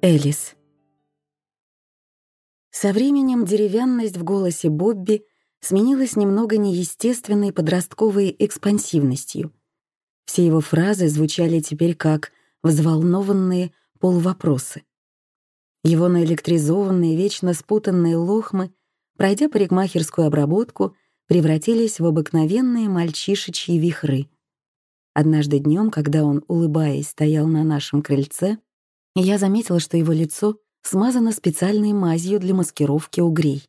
Элис. Со временем деревянность в голосе Бобби сменилась немного неестественной подростковой экспансивностью. Все его фразы звучали теперь как взволнованные полувопросы. Его наэлектризованные, вечно спутанные лохмы, пройдя парикмахерскую обработку, превратились в обыкновенные мальчишечьи вихры. Однажды днем, когда он, улыбаясь, стоял на нашем крыльце, я заметила, что его лицо смазано специальной мазью для маскировки угрей.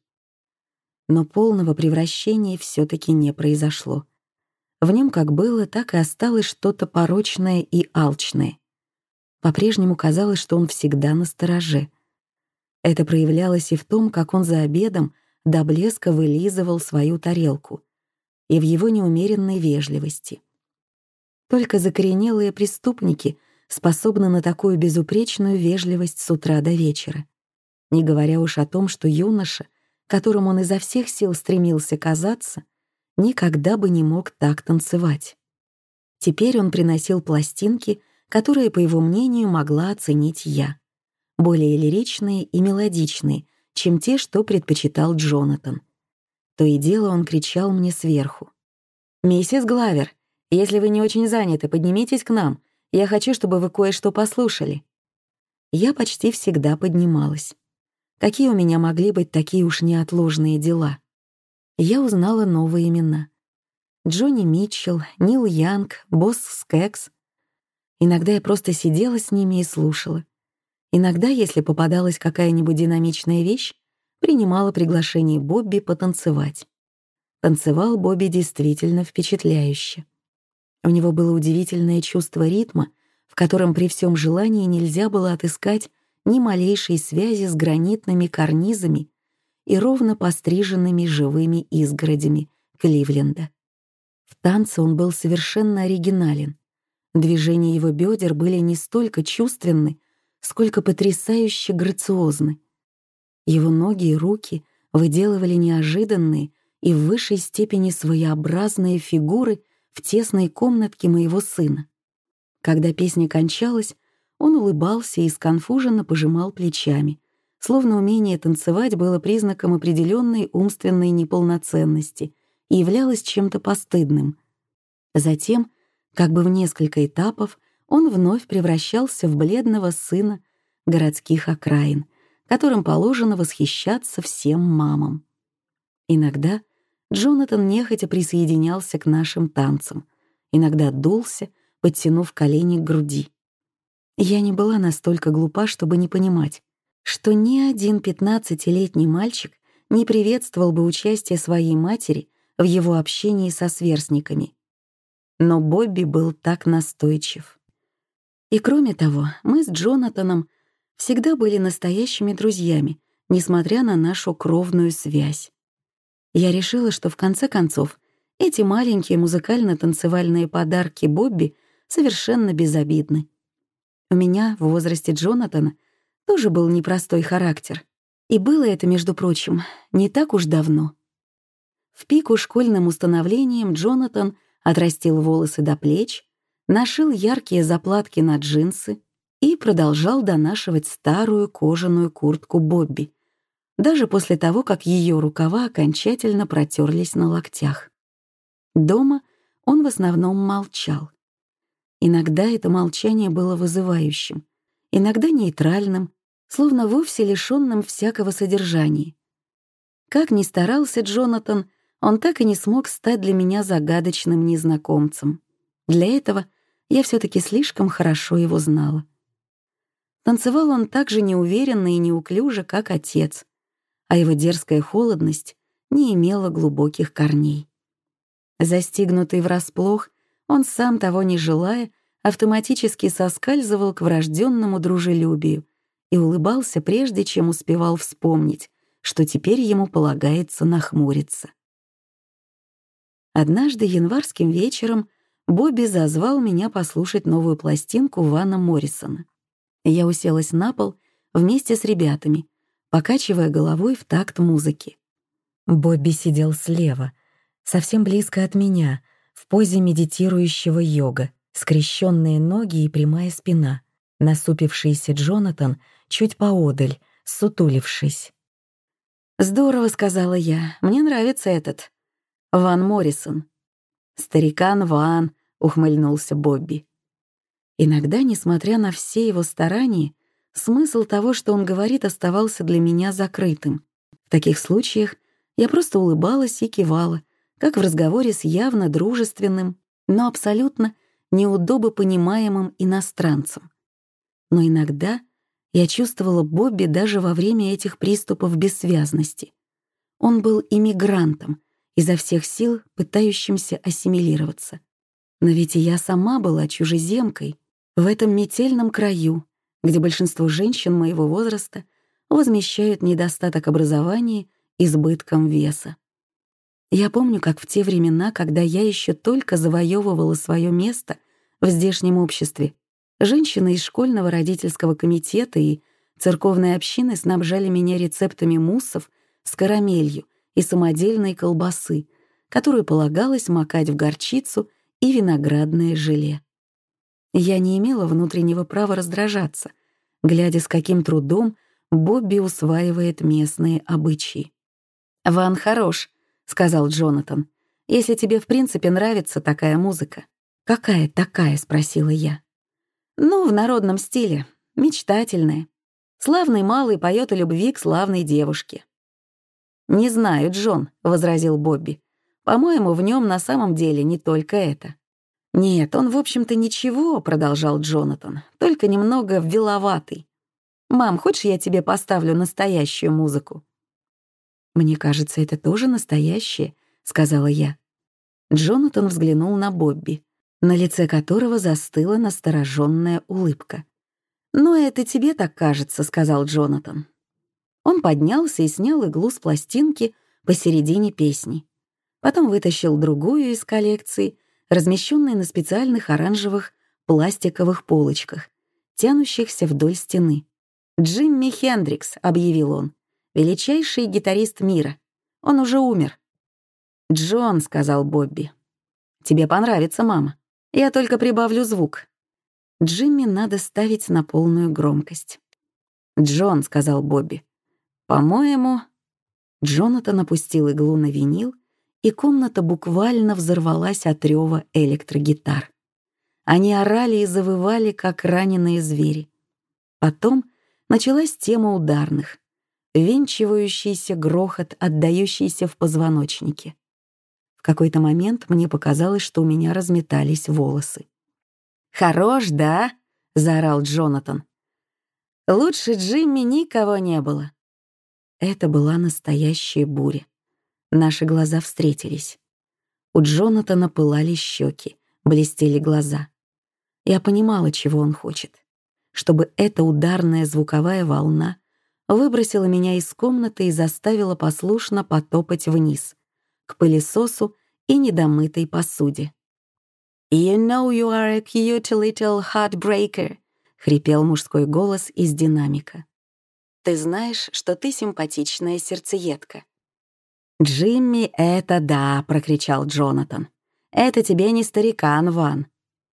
Но полного превращения все-таки не произошло. В нем как было, так и осталось что-то порочное и алчное. По-прежнему казалось, что он всегда настороже. Это проявлялось и в том, как он за обедом до блеска вылизывал свою тарелку, и в его неумеренной вежливости. Только закоренелые преступники способны на такую безупречную вежливость с утра до вечера. Не говоря уж о том, что юноша, которым он изо всех сил стремился казаться, никогда бы не мог так танцевать. Теперь он приносил пластинки, которые, по его мнению, могла оценить я, более лиричные и мелодичные, чем те, что предпочитал Джонатан. То и дело он кричал мне сверху: «Миссис Главер, если вы не очень заняты, поднимитесь к нам. Я хочу, чтобы вы кое-что послушали». Я почти всегда поднималась. Какие у меня могли быть такие уж неотложные дела? Я узнала новые имена: Джонни Митчелл, Нил Янг, Босс Скэггс. Иногда я просто сидела с ними и слушала. Иногда, если попадалась какая-нибудь динамичная вещь, принимала приглашение Бобби потанцевать. Танцевал Бобби действительно впечатляюще. У него было удивительное чувство ритма, в котором при всем желании нельзя было отыскать ни малейшей связи с гранитными карнизами и ровно постриженными живыми изгородями Кливленда. В танце он был совершенно оригинален. Движения его бедер были не столько чувственны, сколько потрясающе грациозны. Его ноги и руки выделывали неожиданные и в высшей степени своеобразные фигуры в тесной комнатке моего сына. Когда песня кончалась, он улыбался и сконфуженно пожимал плечами, словно умение танцевать было признаком определенной умственной неполноценности и являлось чем-то постыдным. Затем, как бы в несколько этапов, он вновь превращался в бледного сына городских окраин, которым положено восхищаться всем мамам. Иногда Джонатан нехотя присоединялся к нашим танцам, иногда дулся, подтянув колени к груди. Я не была настолько глупа, чтобы не понимать, что ни один 15-летний мальчик не приветствовал бы участие своей матери в его общении со сверстниками. Но Бобби был так настойчив. И кроме того, мы с Джонатаном всегда были настоящими друзьями, несмотря на нашу кровную связь. Я решила, что в конце концов эти маленькие музыкально-танцевальные подарки Бобби совершенно безобидны. У меня в возрасте Джонатана тоже был непростой характер. И было это, между прочим, не так уж давно. В пику школьным установлением Джонатан отрастил волосы до плеч, нашил яркие заплатки на джинсы и продолжал донашивать старую кожаную куртку Бобби, даже после того, как ее рукава окончательно протерлись на локтях. Дома он в основном молчал. Иногда это молчание было вызывающим, иногда нейтральным, словно вовсе лишённым всякого содержания. Как ни старался Джонатан, он так и не смог стать для меня загадочным незнакомцем. Для этого я все-таки слишком хорошо его знала. Танцевал он так же неуверенно и неуклюже, как отец, а его дерзкая холодность не имела глубоких корней. Застигнутый врасплох, он, сам того не желая, автоматически соскальзывал к врожденному дружелюбию и улыбался, прежде чем успевал вспомнить, что теперь ему полагается нахмуриться. Однажды январским вечером Бобби зазвал меня послушать новую пластинку Вана Моррисона. Я уселась на пол вместе с ребятами, покачивая головой в такт музыки. Бобби сидел слева, совсем близко от меня, в позе медитирующего йога, скрещенные ноги и прямая спина. Насупившийся Джонатан чуть поодаль, сутулившись. «Здорово», — сказала я, — «мне нравится этот Ван Моррисон». «Старикан Ван», — ухмыльнулся Бобби. Иногда, несмотря на все его старания, смысл того, что он говорит, оставался для меня закрытым. В таких случаях я просто улыбалась и кивала, как в разговоре с явно дружественным, но абсолютно неудобопонимаемым иностранцем. Но иногда я чувствовала Бобби даже во время этих приступов бессвязности. Он был иммигрантом, изо всех сил пытающимся ассимилироваться. Но ведь и я сама была чужеземкой в этом метельном краю, где большинство женщин моего возраста возмещают недостаток образования избытком веса. Я помню, как в те времена, когда я еще только завоевывала свое место в здешнем обществе, женщины из школьного родительского комитета и церковной общины снабжали меня рецептами муссов с карамелью и самодельной колбасы, которую полагалось макать в горчицу и виноградное желе. Я не имела внутреннего права раздражаться, глядя, с каким трудом Бобби усваивает местные обычаи. «Ван хорош», — сказал Джонатан, — «если тебе в принципе нравится такая музыка». «Какая такая?» — спросила я. «Ну, в народном стиле, мечтательная. Славный малый поет о любви к славной девушке». «Не знаю, Джон», — возразил Бобби. «По-моему, в нем на самом деле не только это». «Нет, он, в общем-то, ничего», — продолжал Джонатан, «только немного виловатый. Мам, хочешь, я тебе поставлю настоящую музыку?» «Мне кажется, это тоже настоящее», — сказала я. Джонатан взглянул на Бобби, на лице которого застыла настороженная улыбка. «Ну, это тебе так кажется», — сказал Джонатан. Он поднялся и снял иглу с пластинки посередине песни. Потом вытащил другую из коллекции, размещенной на специальных оранжевых пластиковых полочках, тянущихся вдоль стены. «Джимми Хендрикс», — объявил он, — «величайший гитарист мира. Он уже умер». «Джон», — сказал Бобби, — «тебе понравится, мама. Я только прибавлю звук». Джимми надо ставить на полную громкость. «Джон», — сказал Бобби, — «по-моему...» Джонатан опустил иглу на винил, и комната буквально взорвалась от рёва электрогитар. Они орали и завывали, как раненые звери. Потом началась тема ударных, венчивающийся грохот, отдающийся в позвоночнике. В какой-то момент мне показалось, что у меня разметались волосы. «Хорош, да?» — заорал Джонатан. «Лучше Джимми никого не было». Это была настоящая буря. Наши глаза встретились. У Джонатана пылали щеки, блестели глаза. Я понимала, чего он хочет. Чтобы эта ударная звуковая волна выбросила меня из комнаты и заставила послушно потопать вниз, к пылесосу и недомытой посуде. «You know you are a cute little heartbreaker», — хрипел мужской голос из динамика. «Ты знаешь, что ты симпатичная сердцеедка». «Джимми, это да», — прокричал Джонатан. «Это тебе не старикан, Ван».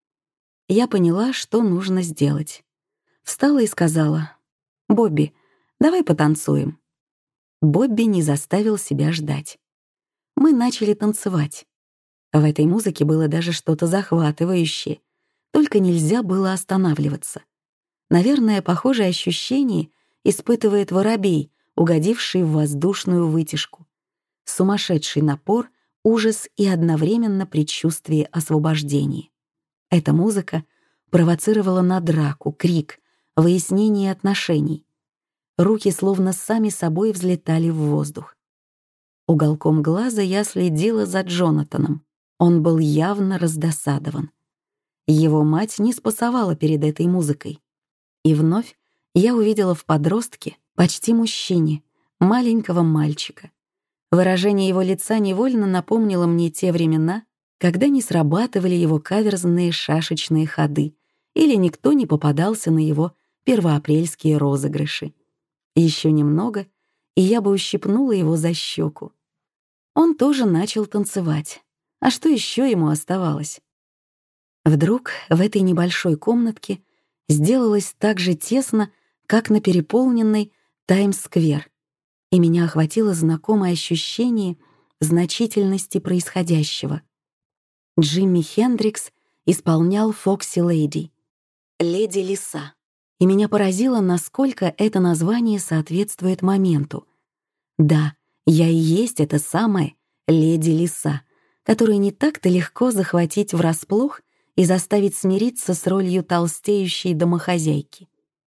Я поняла, что нужно сделать. Встала и сказала: «Бобби, давай потанцуем». Бобби не заставил себя ждать. Мы начали танцевать. В этой музыке было даже что-то захватывающее, только нельзя было останавливаться. Наверное, похожее ощущение испытывает воробей, угодивший в воздушную вытяжку. Сумасшедший напор, ужас и одновременно предчувствие освобождения. Эта музыка провоцировала на драку, крик, выяснение отношений. Руки словно сами собой взлетали в воздух. Уголком глаза я следила за Джонатаном. Он был явно раздосадован. Его мать не спасовала перед этой музыкой. И вновь я увидела в подростке, почти мужчине, маленького мальчика. Выражение его лица невольно напомнило мне те времена, когда не срабатывали его каверзные шашечные ходы или никто не попадался на его первоапрельские розыгрыши. Еще немного, и я бы ущипнула его за щеку. Он тоже начал танцевать. А что еще ему оставалось? Вдруг в этой небольшой комнатке сделалось так же тесно, как на переполненный Таймс-сквер, и меня охватило знакомое ощущение значительности происходящего. Джимми Хендрикс исполнял «Фокси Леди» — «Леди Лиса», и меня поразило, насколько это название соответствует моменту. Да, я и есть эта самая «Леди Лиса», которую не так-то легко захватить врасплох и заставить смириться с ролью толстеющей домохозяйки.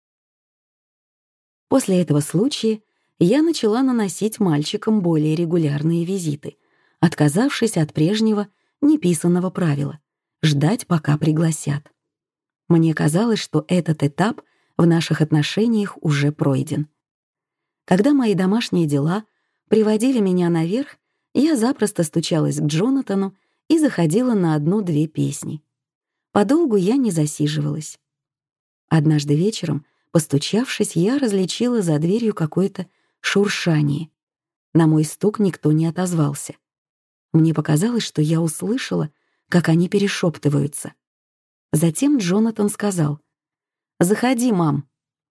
После этого случая я начала наносить мальчикам более регулярные визиты, отказавшись от прежнего неписанного правила — ждать, пока пригласят. Мне казалось, что этот этап в наших отношениях уже пройден. Когда мои домашние дела приводили меня наверх, я запросто стучалась к Джонатану и заходила на 1-2 песни. Подолгу я не засиживалась. Однажды вечером, постучавшись, я различила за дверью какое-то шуршание. На мой стук никто не отозвался. Мне показалось, что я услышала, как они перешептываются. Затем Джонатан сказал: «Заходи, мам».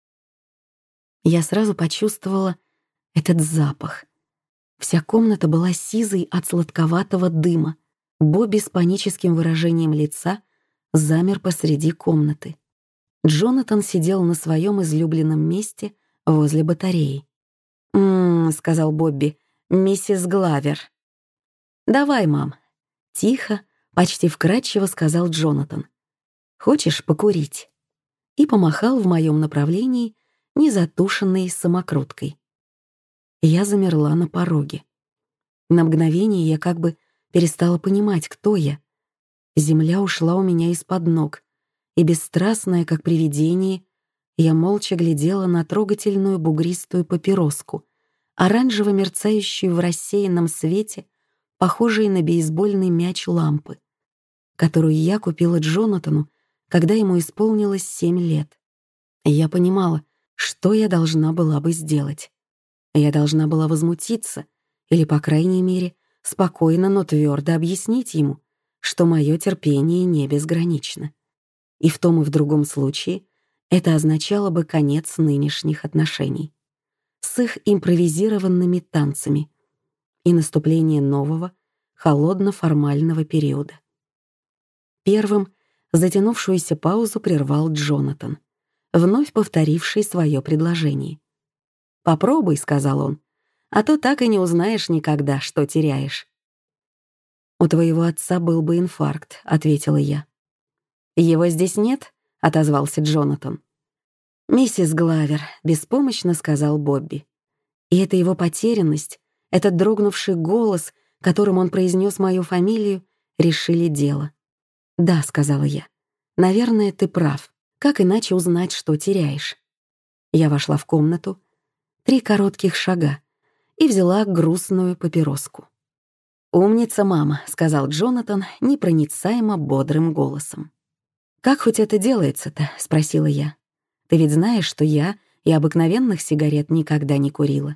Я сразу почувствовала этот запах. Вся комната была сизой от сладковатого дыма. Бобби с паническим выражением лица замер посреди комнаты. Джонатан сидел на своем излюбленном месте возле батареи. Сказал Бобби, — «миссис Главер». «Давай, мам», — тихо, почти вкрадчиво сказал Джонатан. «Хочешь покурить?» И помахал в моем направлении незатушенной самокруткой. Я замерла на пороге. На мгновение я как бы перестала понимать, кто я. Земля ушла у меня из-под ног, и бесстрастная, как привидение, я молча глядела на трогательную бугристую папироску, оранжево мерцающую в рассеянном свете, похожей на бейсбольный мяч лампы, которую я купила Джонатану, когда ему исполнилось 7 лет. Я понимала, что я должна была бы сделать. Я должна была возмутиться или, по крайней мере, спокойно, но твердо объяснить ему, что мое терпение не безгранично. И в том и в другом случае это означало бы конец нынешних отношений с их импровизированными танцами и наступление нового, холодно-формального периода. Первым затянувшуюся паузу прервал Джонатан, вновь повторивший свое предложение. «Попробуй», — сказал он, — «а то так и не узнаешь никогда, что теряешь». «У твоего отца был бы инфаркт», — ответила я. «Его здесь нет?» — отозвался Джонатан. «Миссис Главер», — беспомощно сказал Бобби. И эта его потерянность, этот дрогнувший голос, которым он произнес мою фамилию, решили дело. «Да», — сказала я, — «наверное, ты прав. Как иначе узнать, что теряешь?» Я вошла в комнату, 3 коротких шага, и взяла грустную папироску. «Умница, мама», — сказал Джонатан непроницаемо бодрым голосом. «Как хоть это делается-то?» — спросила я. «Ты ведь знаешь, что я и обыкновенных сигарет никогда не курила».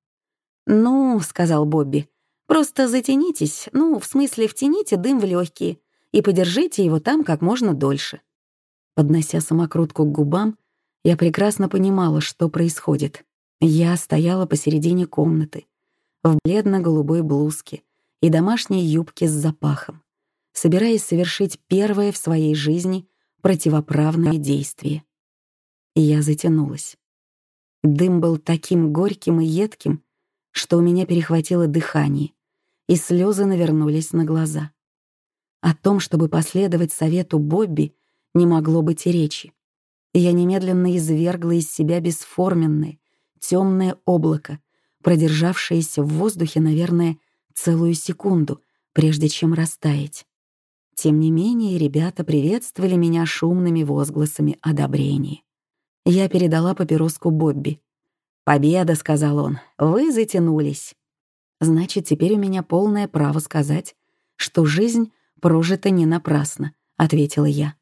«Ну», — сказал Бобби, — «просто затянитесь, в смысле втяните дым в легкие и подержите его там как можно дольше». Поднося самокрутку к губам, я прекрасно понимала, что происходит. Я стояла посередине комнаты, в бледно-голубой блузке и домашней юбке с запахом, собираясь совершить первое в своей жизни противоправное действие. И я затянулась. Дым был таким горьким и едким, что у меня перехватило дыхание, и слезы навернулись на глаза. О том, чтобы последовать совету Бобби, не могло быть и речи. И я немедленно извергла из себя бесформенное, темное облако, продержавшееся в воздухе, наверное, целую секунду, прежде чем растаять. Тем не менее, ребята приветствовали меня шумными возгласами одобрения. Я передала папироску Бобби. «Победа», — сказал он, — «вы затянулись». «Значит, теперь у меня полное право сказать, что жизнь прожита не напрасно», — ответила я.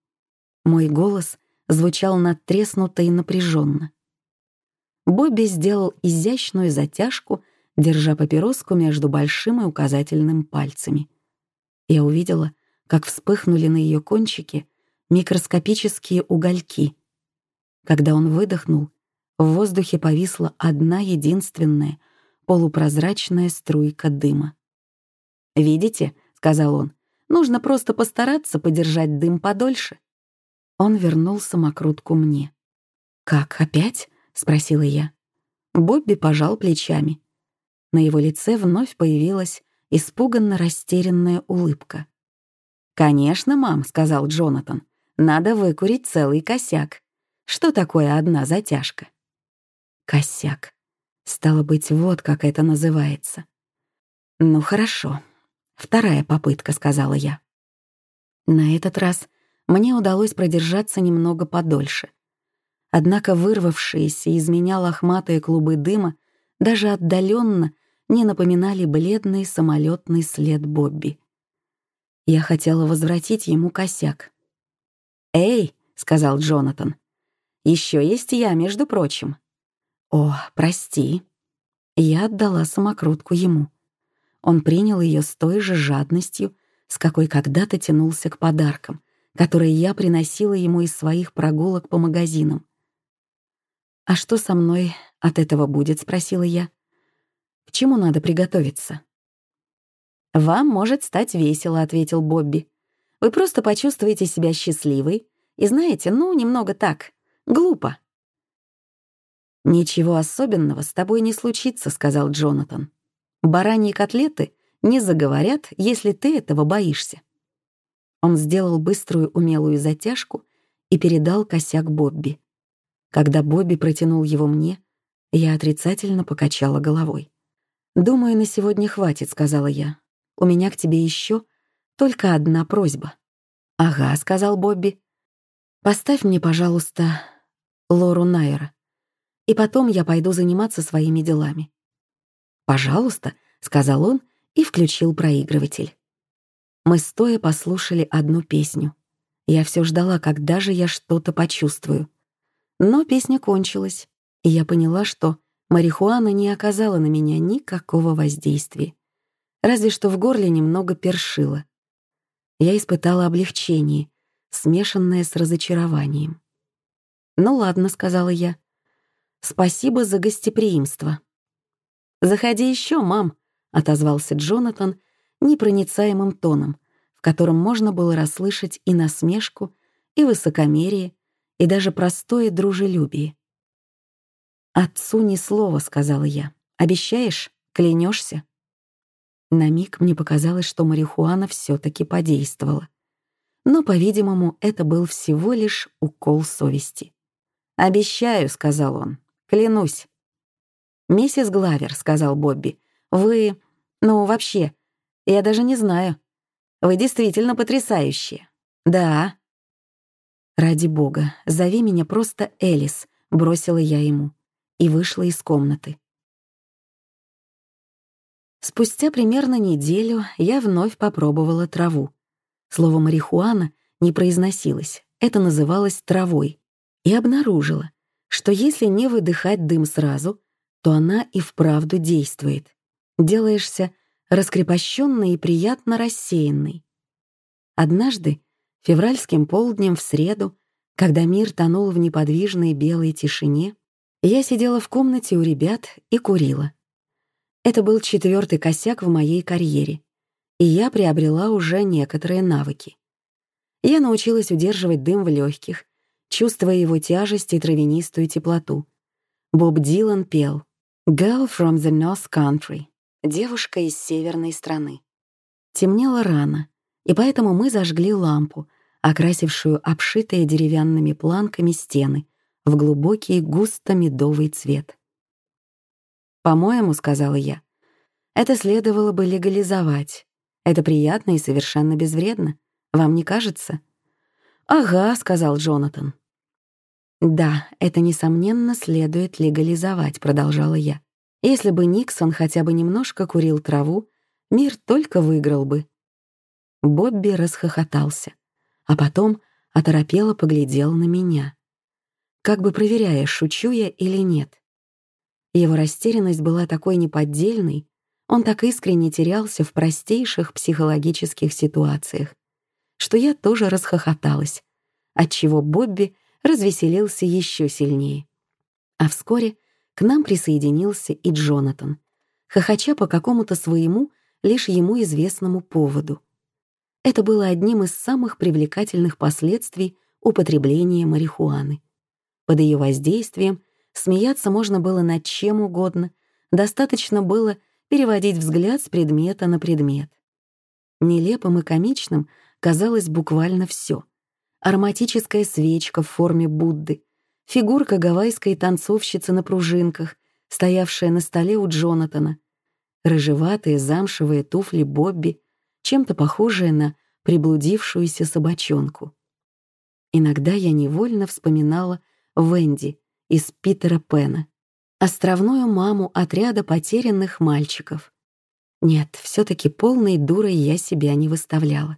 Мой голос звучал надтреснуто и напряженно. Бобби сделал изящную затяжку, держа папироску между большим и указательным пальцами. Я увидела, как вспыхнули на ее кончике микроскопические угольки. Когда он выдохнул, В воздухе повисла одна единственная полупрозрачная струйка дыма. «Видите?» — сказал он. «Нужно просто постараться подержать дым подольше». Он вернул самокрутку мне. «Как, опять?» — спросила я. Бобби пожал плечами. На его лице вновь появилась испуганно растерянная улыбка. «Конечно, мам», — сказал Джонатан, — «надо выкурить целый косяк. Что такое одна затяжка?» «Косяк. Стало быть, вот как это называется». «Ну, хорошо. Вторая попытка», — сказала я. На этот раз мне удалось продержаться немного подольше. Однако вырвавшиеся из меня лохматые клубы дыма даже отдаленно не напоминали бледный самолетный след Бобби. Я хотела возвратить ему косяк. «Эй», — сказал Джонатан, — «еще есть я, между прочим». «О, прости». Я отдала самокрутку ему. Он принял ее с той же жадностью, с какой когда-то тянулся к подаркам, которые я приносила ему из своих прогулок по магазинам. «А что со мной от этого будет?» — спросила я. «К чему надо приготовиться?» «Вам может стать весело», — ответил Бобби. «Вы просто почувствуете себя счастливой и знаете, немного так, глупо». «Ничего особенного с тобой не случится», — сказал Джонатан. «Бараньи котлеты не заговорят, если ты этого боишься». Он сделал быструю умелую затяжку и передал косяк Бобби. Когда Бобби протянул его мне, я отрицательно покачала головой. «Думаю, на сегодня хватит», — сказала я. «У меня к тебе еще только одна просьба». «Ага», — сказал Бобби. «Поставь мне, пожалуйста, Лору Найера, и потом я пойду заниматься своими делами». «Пожалуйста», — сказал он и включил проигрыватель. Мы стоя послушали одну песню. Я все ждала, когда же я что-то почувствую. Но песня кончилась, и я поняла, что марихуана не оказала на меня никакого воздействия. Разве что в горле немного першило. Я испытала облегчение, смешанное с разочарованием. «Ну ладно», — сказала я. «Спасибо за гостеприимство». «Заходи еще, мам», — отозвался Джонатан непроницаемым тоном, в котором можно было расслышать и насмешку, и высокомерие, и даже простое дружелюбие. «Отцу ни слова», — сказала я. «Обещаешь? Клянешься?» На миг мне показалось, что марихуана все-таки подействовала. Но, по-видимому, это был всего лишь укол совести. «Обещаю», — сказал он. «Клянусь». «Миссис Главер», — сказал Бобби, — «вы... вообще, я даже не знаю. Вы действительно потрясающие». «Да». «Ради бога, зови меня просто Элис», — бросила я ему и вышла из комнаты. Спустя примерно неделю я вновь попробовала траву. Слово «марихуана» не произносилось, это называлось травой, и обнаружила, что если не выдыхать дым сразу, то она и вправду действует. Делаешься раскрепощенной и приятно рассеянной. Однажды, февральским полднем в среду, когда мир тонул в неподвижной белой тишине, я сидела в комнате у ребят и курила. Это был 4-й косяк в моей карьере, и я приобрела уже некоторые навыки. Я научилась удерживать дым в легких, чувствуя его тяжесть и травянистую теплоту. Боб Дилан пел «Girl from the North Country» — «Девушка из северной страны». Темнело рано, и поэтому мы зажгли лампу, окрасившую обшитые деревянными планками стены в глубокий густо-медовый цвет. «По-моему, — сказала я, — это следовало бы легализовать. Это приятно и совершенно безвредно. Вам не кажется?» «Ага», — сказал Джонатан. «Да, это, несомненно, следует легализовать», — продолжала я. «Если бы Никсон хотя бы немножко курил траву, мир только выиграл бы». Бобби расхохотался, а потом оторопело поглядел на меня, как бы проверяя, шучу я или нет. Его растерянность была такой неподдельной, он так искренне терялся в простейших психологических ситуациях, что я тоже расхохоталась, отчего Бобби развеселился еще сильнее. А вскоре к нам присоединился и Джонатан, хохоча по какому-то своему, лишь ему известному поводу. Это было одним из самых привлекательных последствий употребления марихуаны. Под ее воздействием смеяться можно было над чем угодно, достаточно было переводить взгляд с предмета на предмет. Нелепым и комичным казалось буквально все: ароматическая свечка в форме Будды, фигурка гавайской танцовщицы на пружинках, стоявшая на столе у Джонатана, рыжеватые замшевые туфли Бобби, чем-то похожие на приблудившуюся собачонку. Иногда я невольно вспоминала Венди из Питера Пэна, островную маму отряда потерянных мальчиков. Нет, все-таки полной дурой я себя не выставляла.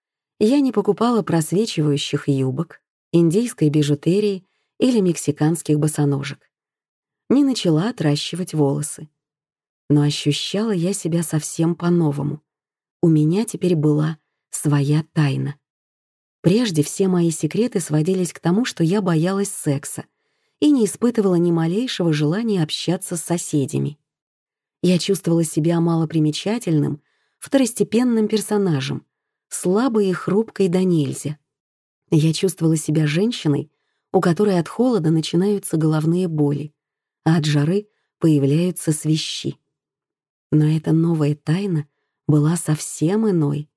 Я не покупала просвечивающих юбок, индийской бижутерии или мексиканских босоножек. Не начала отращивать волосы. Но ощущала я себя совсем по-новому. У меня теперь была своя тайна. Прежде все мои секреты сводились к тому, что я боялась секса и не испытывала ни малейшего желания общаться с соседями. Я чувствовала себя малопримечательным, второстепенным персонажем, слабой и хрупкой до нельзя. Я чувствовала себя женщиной, у которой от холода начинаются головные боли, а от жары появляются свищи. Но эта новая тайна была совсем иной.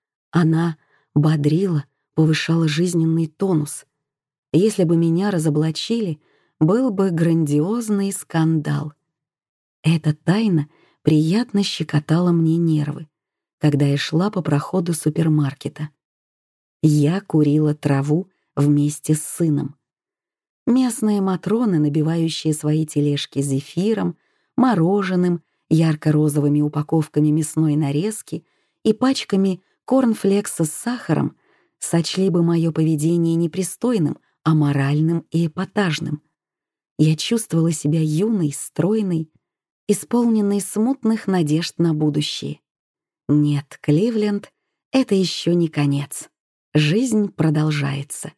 Она бодрила, повышала жизненный тонус. Если бы меня разоблачили, был бы грандиозный скандал. Эта тайна приятно щекотала мне нервы, когда я шла по проходу супермаркета. Я курила траву вместе с сыном. Местные матроны, набивающие свои тележки зефиром, мороженым, ярко-розовыми упаковками мясной нарезки и пачками корнфлекса с сахаром, сочли бы мое поведение непристойным, аморальным и эпатажным. Я чувствовала себя юной, стройной, исполненной смутных надежд на будущее. Нет, Кливленд — это еще не конец. Жизнь продолжается.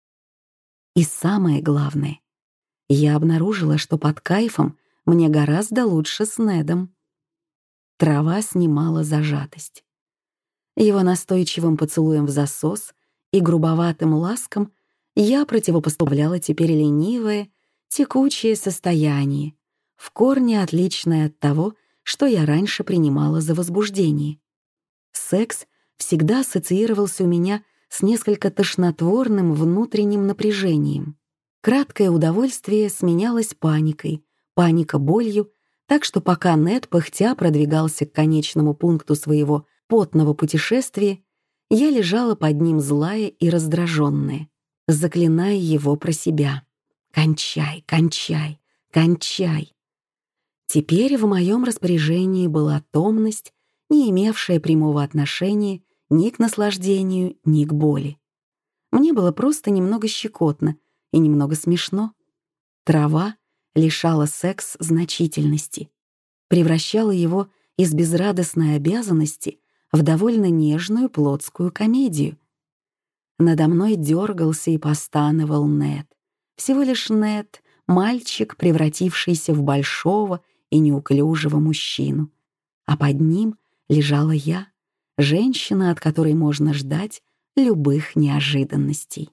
И самое главное, я обнаружила, что под кайфом мне гораздо лучше с Недом. Трава снимала зажатость. Его настойчивым поцелуем в засос и грубоватым ласком я противопоставляла теперь ленивое, текучее состояние, в корне отличное от того, что я раньше принимала за возбуждение. Секс всегда ассоциировался у меня с несколько тошнотворным внутренним напряжением. Краткое удовольствие сменялось паникой, паника болью, так что пока Нед пыхтя продвигался к конечному пункту своего потного путешествия, я лежала под ним злая и раздраженная, заклиная его про себя. «Кончай, кончай, кончай!» Теперь в моем распоряжении была томность, не имевшая прямого отношения ни к наслаждению, ни к боли. Мне было просто немного щекотно и немного смешно. Трава лишала секс значительности, превращала его из безрадостной обязанности в довольно нежную плотскую комедию. Надо мной дергался и постановал Нед. Всего лишь Нед, мальчик, превратившийся в большого и неуклюжего мужчину. А под ним лежала я, женщина, от которой можно ждать любых неожиданностей.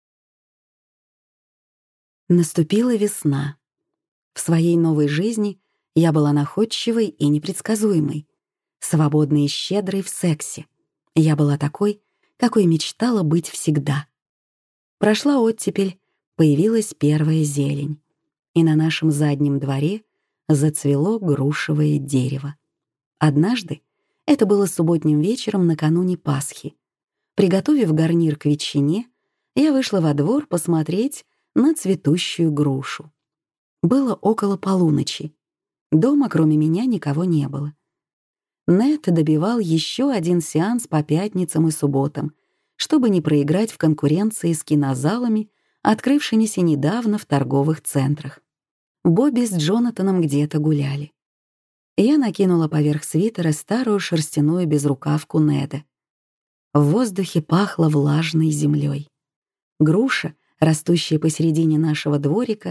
Наступила весна. В своей новой жизни я была находчивой и непредсказуемой, свободной и щедрой в сексе. Я была такой, какой мечтала быть всегда. Прошла оттепель, появилась первая зелень, и на нашем заднем дворе зацвело грушевое дерево. Однажды, это было субботним вечером накануне Пасхи, приготовив гарнир к ветчине, я вышла во двор посмотреть на цветущую грушу. Было около полуночи. Дома, кроме меня, никого не было. Нед добивал еще один сеанс по пятницам и субботам, чтобы не проиграть в конкуренции с кинозалами, открывшимися недавно в торговых центрах. Бобби с Джонатаном где-то гуляли. Я накинула поверх свитера старую шерстяную безрукавку Неда. В воздухе пахло влажной землей. Груша, растущая посередине нашего дворика,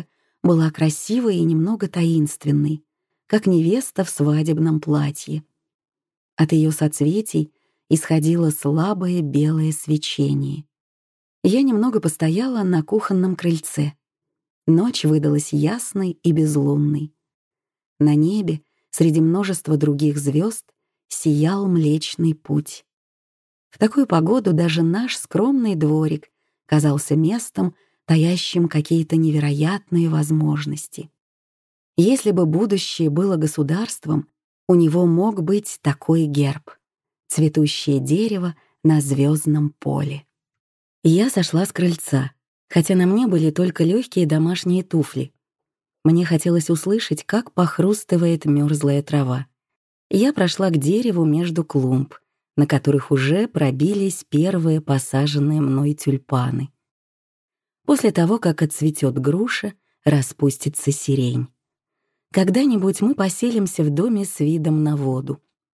была красивой и немного таинственной, как невеста в свадебном платье. От ее соцветий исходило слабое белое свечение. Я немного постояла на кухонном крыльце. Ночь выдалась ясной и безлунной. На небе, среди множества других звезд, сиял Млечный Путь. В такую погоду даже наш скромный дворик казался местом, таящим какие-то невероятные возможности. Если бы будущее было государством, у него мог быть такой герб — цветущее дерево на звездном поле. Я сошла с крыльца, хотя на мне были только легкие домашние туфли. Мне хотелось услышать, как похрустывает мёрзлая трава. Я прошла к дереву между клумб, на которых уже пробились первые посаженные мной тюльпаны. После того, как отцветет груша, распустится сирень. Когда-нибудь мы поселимся в доме с видом на воду.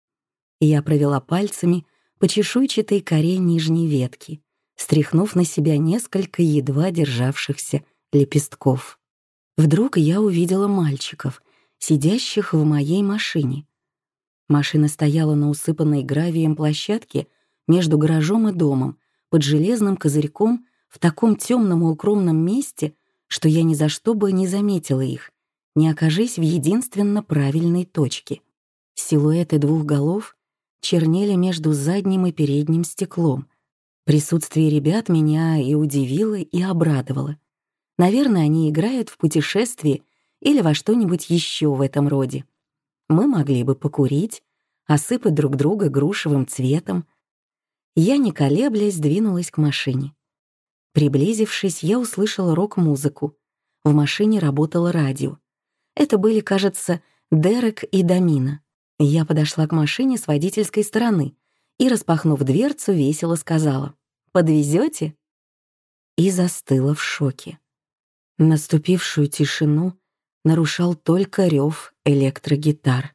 Я провела пальцами по чешуйчатой коре нижней ветки, стряхнув на себя несколько едва державшихся лепестков. Вдруг я увидела мальчиков, сидящих в моей машине. Машина стояла на усыпанной гравием площадке между гаражом и домом, под железным козырьком, в таком темном и укромном месте, что я ни за что бы не заметила их, не окажись в единственно правильной точке. Силуэты двух голов чернели между задним и передним стеклом. Присутствие ребят меня и удивило, и обрадовало. Наверное, они играют в путешествие или во что-нибудь еще в этом роде. Мы могли бы покурить, осыпать друг друга грушевым цветом. Я, не колеблясь, двинулась к машине. Приблизившись, я услышала рок-музыку. В машине работало радио. Это были, кажется, Дерек и Дамина. Я подошла к машине с водительской стороны и, распахнув дверцу, весело сказала: «Подвезете?» И застыла в шоке. Наступившую тишину нарушал только рев электрогитар.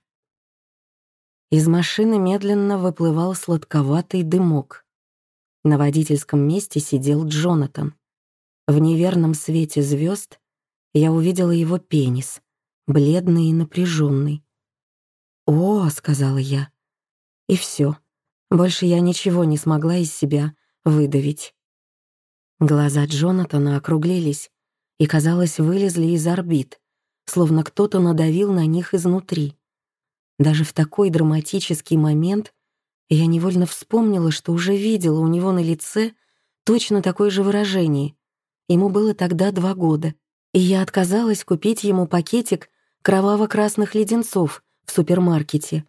Из машины медленно выплывал сладковатый дымок. На водительском месте сидел Джонатан. В неверном свете звезд я увидела его пенис, бледный и напряженный. «О», — сказала я. И все. Больше я ничего не смогла из себя выдавить. Глаза Джонатана округлились и, казалось, вылезли из орбит, словно кто-то надавил на них изнутри. Даже в такой драматический момент я невольно вспомнила, что уже видела у него на лице точно такое же выражение. Ему было тогда 2 года, и я отказалась купить ему пакетик кроваво-красных леденцов в супермаркете.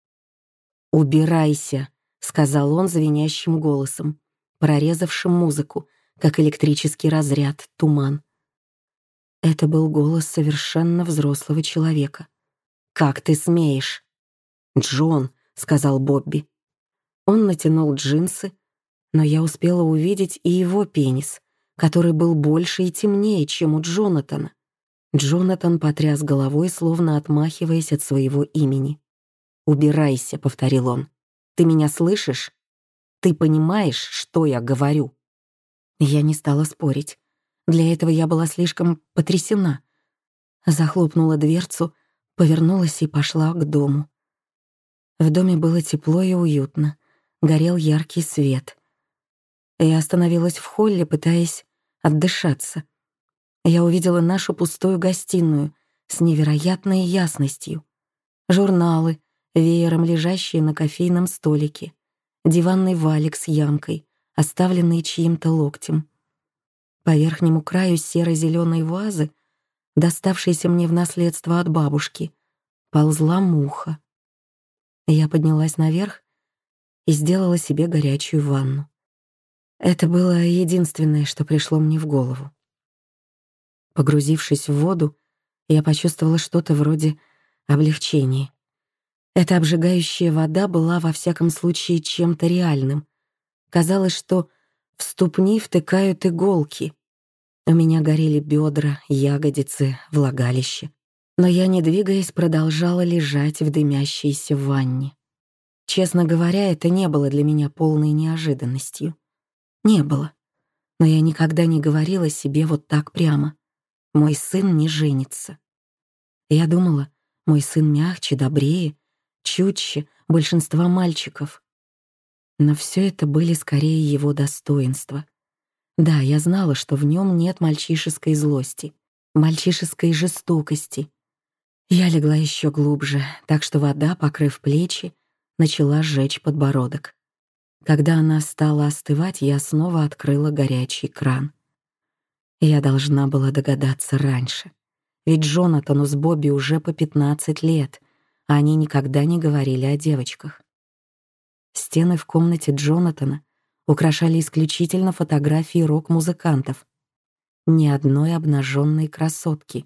«Убирайся», — сказал он звенящим голосом, прорезавшим музыку, как электрический разряд, туман. Это был голос совершенно взрослого человека. «Как ты смеешь?» «Джон», — сказал Бобби. Он натянул джинсы, но я успела увидеть и его пенис, который был больше и темнее, чем у Джонатана. Джонатан потряс головой, словно отмахиваясь от своего имени. «Убирайся», — повторил он. «Ты меня слышишь? Ты понимаешь, что я говорю?» Я не стала спорить. Для этого я была слишком потрясена. Захлопнула дверцу, повернулась и пошла к дому. В доме было тепло и уютно, горел яркий свет. Я остановилась в холле, пытаясь отдышаться. Я увидела нашу пустую гостиную с невероятной ясностью. Журналы, веером лежащие на кофейном столике, диванный валик с ямкой, оставленный чьим-то локтем. По верхнему краю серо-зеленой вазы, доставшейся мне в наследство от бабушки, ползла муха. Я поднялась наверх и сделала себе горячую ванну. Это было единственное, что пришло мне в голову. Погрузившись в воду, я почувствовала что-то вроде облегчения. Эта обжигающая вода была во всяком случае чем-то реальным. Казалось, что в ступни втыкают иголки. У меня горели бедра, ягодицы, влагалище. Но я, не двигаясь, продолжала лежать в дымящейся ванне. Честно говоря, это не было для меня полной неожиданностью. Не было. Но я никогда не говорила себе вот так прямо. мой сын не женится. Я думала, мой сын мягче, добрее, чутьче большинства мальчиков. Но все это были скорее его достоинства. Да, я знала, что в нем нет мальчишеской злости, мальчишеской жестокости. Я легла еще глубже, так что вода, покрыв плечи, начала сжечь подбородок. Когда она стала остывать, я снова открыла горячий кран. Я должна была догадаться раньше. Ведь Джонатану с Бобби уже по 15 лет, а они никогда не говорили о девочках. Стены в комнате Джонатана украшали исключительно фотографии рок-музыкантов. Ни одной обнаженной красотки.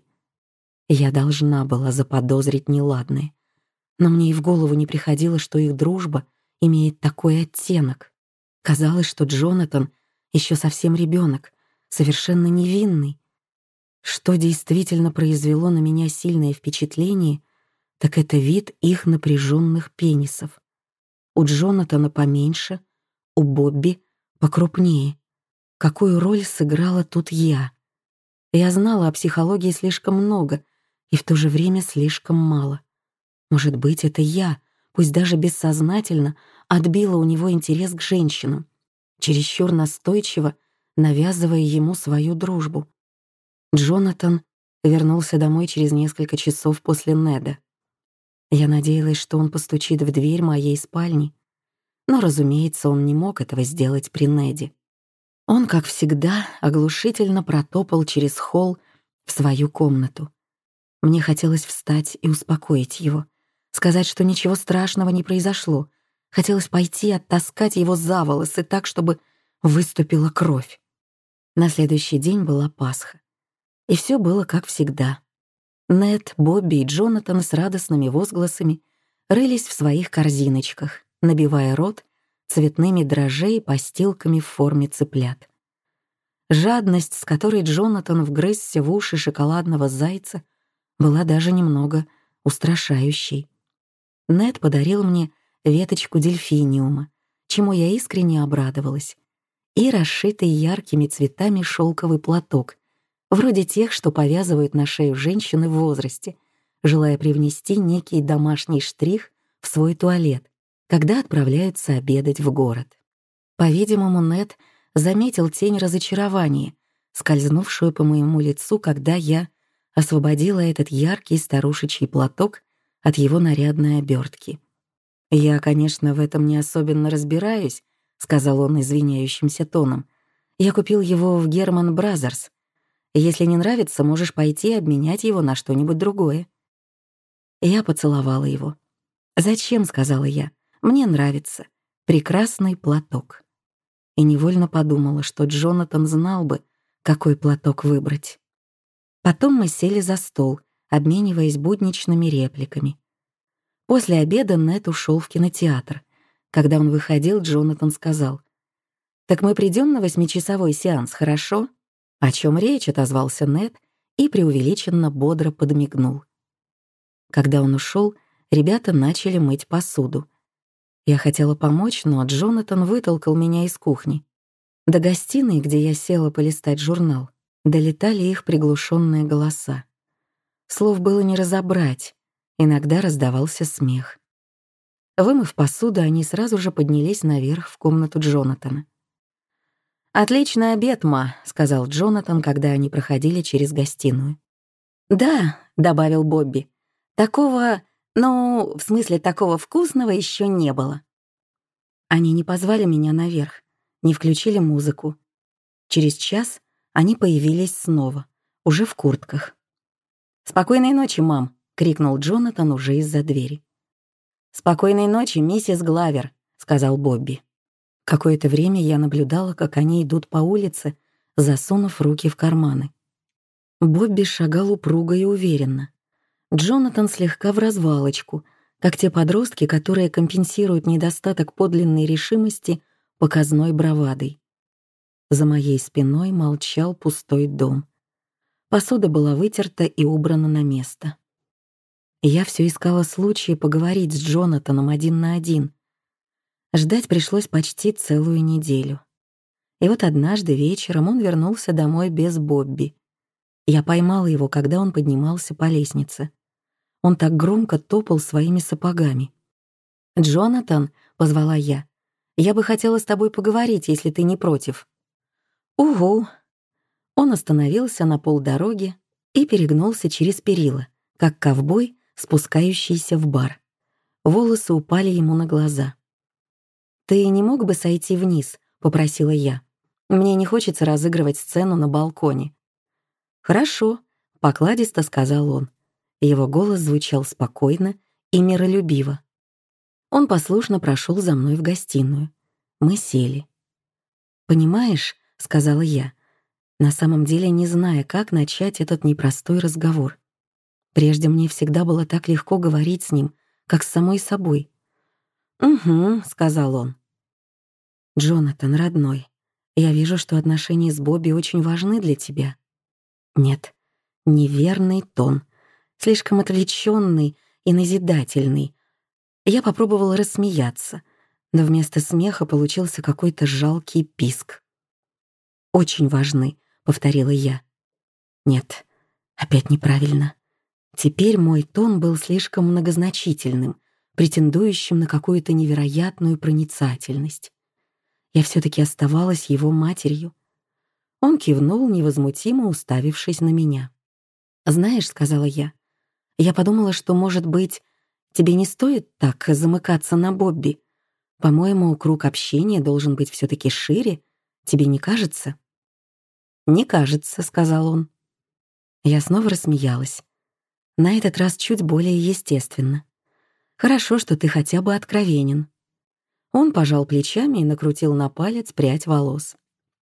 Я должна была заподозрить неладное, но мне и в голову не приходило, что их дружба имеет такой оттенок. Казалось, что Джонатан еще совсем ребенок, совершенно невинный. Что действительно произвело на меня сильное впечатление, так это вид их напряженных пенисов. У Джонатана поменьше, у Бобби покрупнее. Какую роль сыграла тут я? Я знала о психологии слишком много и в то же время слишком мало. Может быть, это я, пусть даже бессознательно, отбила у него интерес к женщинам, чересчур настойчиво навязывая ему свою дружбу. Джонатан вернулся домой через несколько часов после Неда. Я надеялась, что он постучит в дверь моей спальни, но, разумеется, он не мог этого сделать при Неде. Он, как всегда, оглушительно протопал через холл в свою комнату. Мне хотелось встать и успокоить его, сказать, что ничего страшного не произошло. Хотелось пойти оттаскать его за волосы так, чтобы выступила кровь. На следующий день была Пасха. И все было как всегда. Нед, Бобби и Джонатан с радостными возгласами рылись в своих корзиночках, набивая рот цветными дрожжей и постилками в форме цыплят. Жадность, с которой Джонатан вгрызся в уши шоколадного зайца, была даже немного устрашающей. Нед подарил мне веточку дельфиниума, чему я искренне обрадовалась, и расшитый яркими цветами шелковый платок, вроде тех, что повязывают на шею женщины в возрасте, желая привнести некий домашний штрих в свой туалет, когда отправляются обедать в город. По-видимому, Нед заметил тень разочарования, скользнувшую по моему лицу, когда я освободила этот яркий старушечий платок от его нарядной обертки. «Я, конечно, в этом не особенно разбираюсь», — сказал он извиняющимся тоном. «Я купил его в Герман Бразерс. Если не нравится, можешь пойти и обменять его на что-нибудь другое». Я поцеловала его. «Зачем?» — сказала я. «Мне нравится. Прекрасный платок». И невольно подумала, что Джонатан знал бы, какой платок выбрать. Потом мы сели за стол, обмениваясь будничными репликами. После обеда Нед ушел в кинотеатр. Когда он выходил, Джонатан сказал: «Так мы придем на 8-часовой сеанс, хорошо?» «О чем речь?» — отозвался Нед и преувеличенно бодро подмигнул. Когда он ушел, ребята начали мыть посуду. Я хотела помочь, но Джонатан вытолкал меня из кухни. До гостиной, где я села полистать журнал, долетали их приглушенные голоса. Слов было не разобрать, иногда раздавался смех. Вымыв посуду, они сразу же поднялись наверх в комнату Джонатана. «Отличный обед, ма», — сказал Джонатан, когда они проходили через гостиную. «Да», — добавил Бобби, — «такого, в смысле такого вкусного еще не было». Они не позвали меня наверх, не включили музыку. Через час они появились снова, уже в куртках. «Спокойной ночи, мам», — крикнул Джонатан уже из-за двери. «Спокойной ночи, миссис Главер», — сказал Бобби. Какое-то время я наблюдала, как они идут по улице, засунув руки в карманы. Бобби шагал упруго и уверенно. Джонатан слегка вразвалочку, как те подростки, которые компенсируют недостаток подлинной решимости показной бравадой. За моей спиной молчал пустой дом. Посуда была вытерта и убрана на место. Я все искала случая поговорить с Джонатаном один на один. Ждать пришлось почти целую неделю. И вот однажды вечером он вернулся домой без Бобби. Я поймала его, когда он поднимался по лестнице. Он так громко топал своими сапогами. «Джонатан», — позвала я бы хотела с тобой поговорить, если ты не против». «Угу». Он остановился на полдороги и перегнулся через перила, как ковбой, спускающийся в бар. Волосы упали ему на глаза. «Ты не мог бы сойти вниз?» — попросила я. «Мне не хочется разыгрывать сцену на балконе». «Хорошо», — покладисто сказал он. Его голос звучал спокойно и миролюбиво. Он послушно прошел за мной в гостиную. Мы сели. «Понимаешь», — сказала я, на самом деле не зная, как начать этот непростой разговор. Прежде мне всегда было так легко говорить с ним, как с самой собой. «Угу», — сказал он. «Джонатан, родной, я вижу, что отношения с Бобби очень важны для тебя». Нет, неверный тон, слишком отвлеченный и назидательный. Я попробовала рассмеяться, но вместо смеха получился какой-то жалкий писк. «Очень важны», — повторила я. Нет, опять неправильно. Теперь мой тон был слишком многозначительным, претендующим на какую-то невероятную проницательность. Я все-таки оставалась его матерью. Он кивнул, невозмутимо уставившись на меня. «Знаешь», — сказала я подумала, что, может быть, тебе не стоит так замыкаться на Бобби. По-моему, круг общения должен быть все-таки шире. Тебе не кажется?» «Не кажется», — сказал он. Я снова рассмеялась. На этот раз чуть более естественно. «Хорошо, что ты хотя бы откровенен». Он пожал плечами и накрутил на палец прядь волос.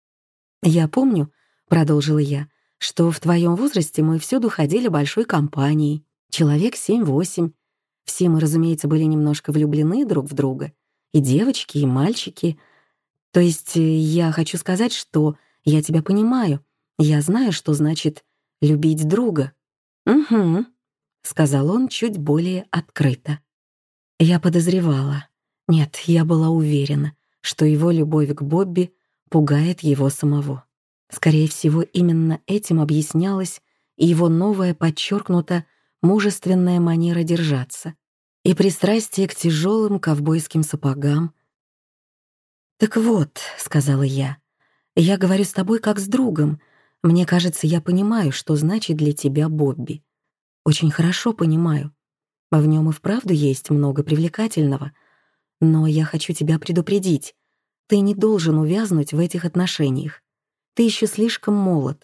«Я помню», — продолжила я, «что в твоем возрасте мы всюду ходили большой компанией, человек 7-8. Все мы, разумеется, были немножко влюблены друг в друга. И девочки, и мальчики. То есть я хочу сказать, что я тебя понимаю. Я знаю, что значит любить друга». «Угу», — сказал он чуть более открыто. Я подозревала. Нет, я была уверена, что его любовь к Бобби пугает его самого. Скорее всего, именно этим объяснялась и его новая, подчеркнуто мужественная манера держаться, и пристрастие к тяжелым ковбойским сапогам. «Так вот», — сказала я говорю с тобой как с другом. Мне кажется, я понимаю, что значит для тебя Бобби. Очень хорошо понимаю. В нем и вправду есть много привлекательного. Но я хочу тебя предупредить. Ты не должен увязнуть в этих отношениях. Ты еще слишком молод».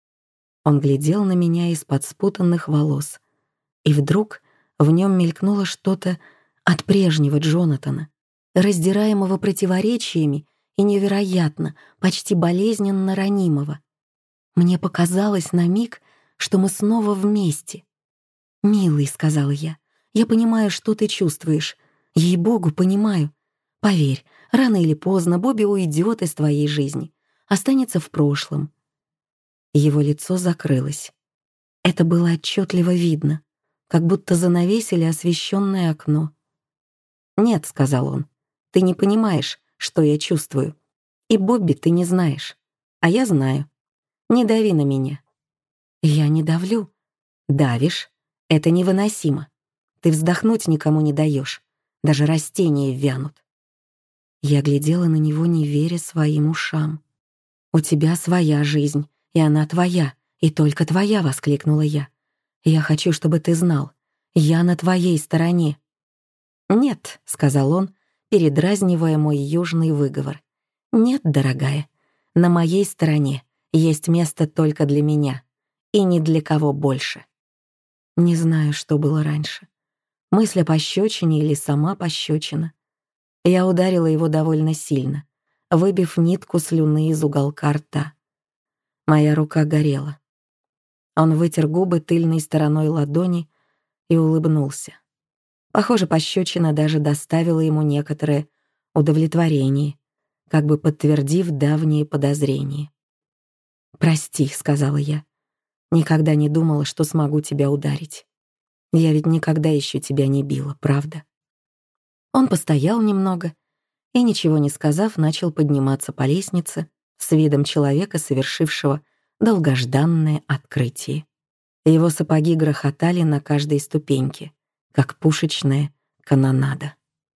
Он глядел на меня из-под спутанных волос. И вдруг в нем мелькнуло что-то от прежнего Джонатана, раздираемого противоречиями и невероятно, почти болезненно ранимого. Мне показалось на миг, что мы снова вместе. «Милый», — сказала я понимаю, что ты чувствуешь. Ей-богу, понимаю. Поверь, рано или поздно Бобби уйдет из твоей жизни, останется в прошлом». Его лицо закрылось. Это было отчетливо видно, как будто занавесили освещенное окно. «Нет», — сказал он, — «ты не понимаешь, что я чувствую. И Бобби ты не знаешь. А я знаю. Не дави на меня». «Я не давлю». «Давишь. Это невыносимо. Ты вздохнуть никому не даешь. Даже растения вянут». Я глядела на него, не веря своим ушам. «У тебя своя жизнь, и она твоя, и только твоя», — воскликнула я. «Я хочу, чтобы ты знал. Я на твоей стороне». «Нет», — сказал он, передразнивая мой южный выговор. «Нет, дорогая, на моей стороне есть место только для меня, и ни для кого больше». Не знаю, что было раньше. Мысль о пощечине или сама пощечина. Я ударила его довольно сильно, выбив нитку слюны из уголка рта. Моя рука горела. Он вытер губы тыльной стороной ладони и улыбнулся. Похоже, пощечина даже доставила ему некоторое удовлетворение, как бы подтвердив давние подозрения. «Прости», — сказала я. «Никогда не думала, что смогу тебя ударить. Я ведь никогда еще тебя не била, правда?» Он постоял немного и, ничего не сказав, начал подниматься по лестнице с видом человека, совершившего долгожданное открытие. Его сапоги грохотали на каждой ступеньке, как пушечная канонада.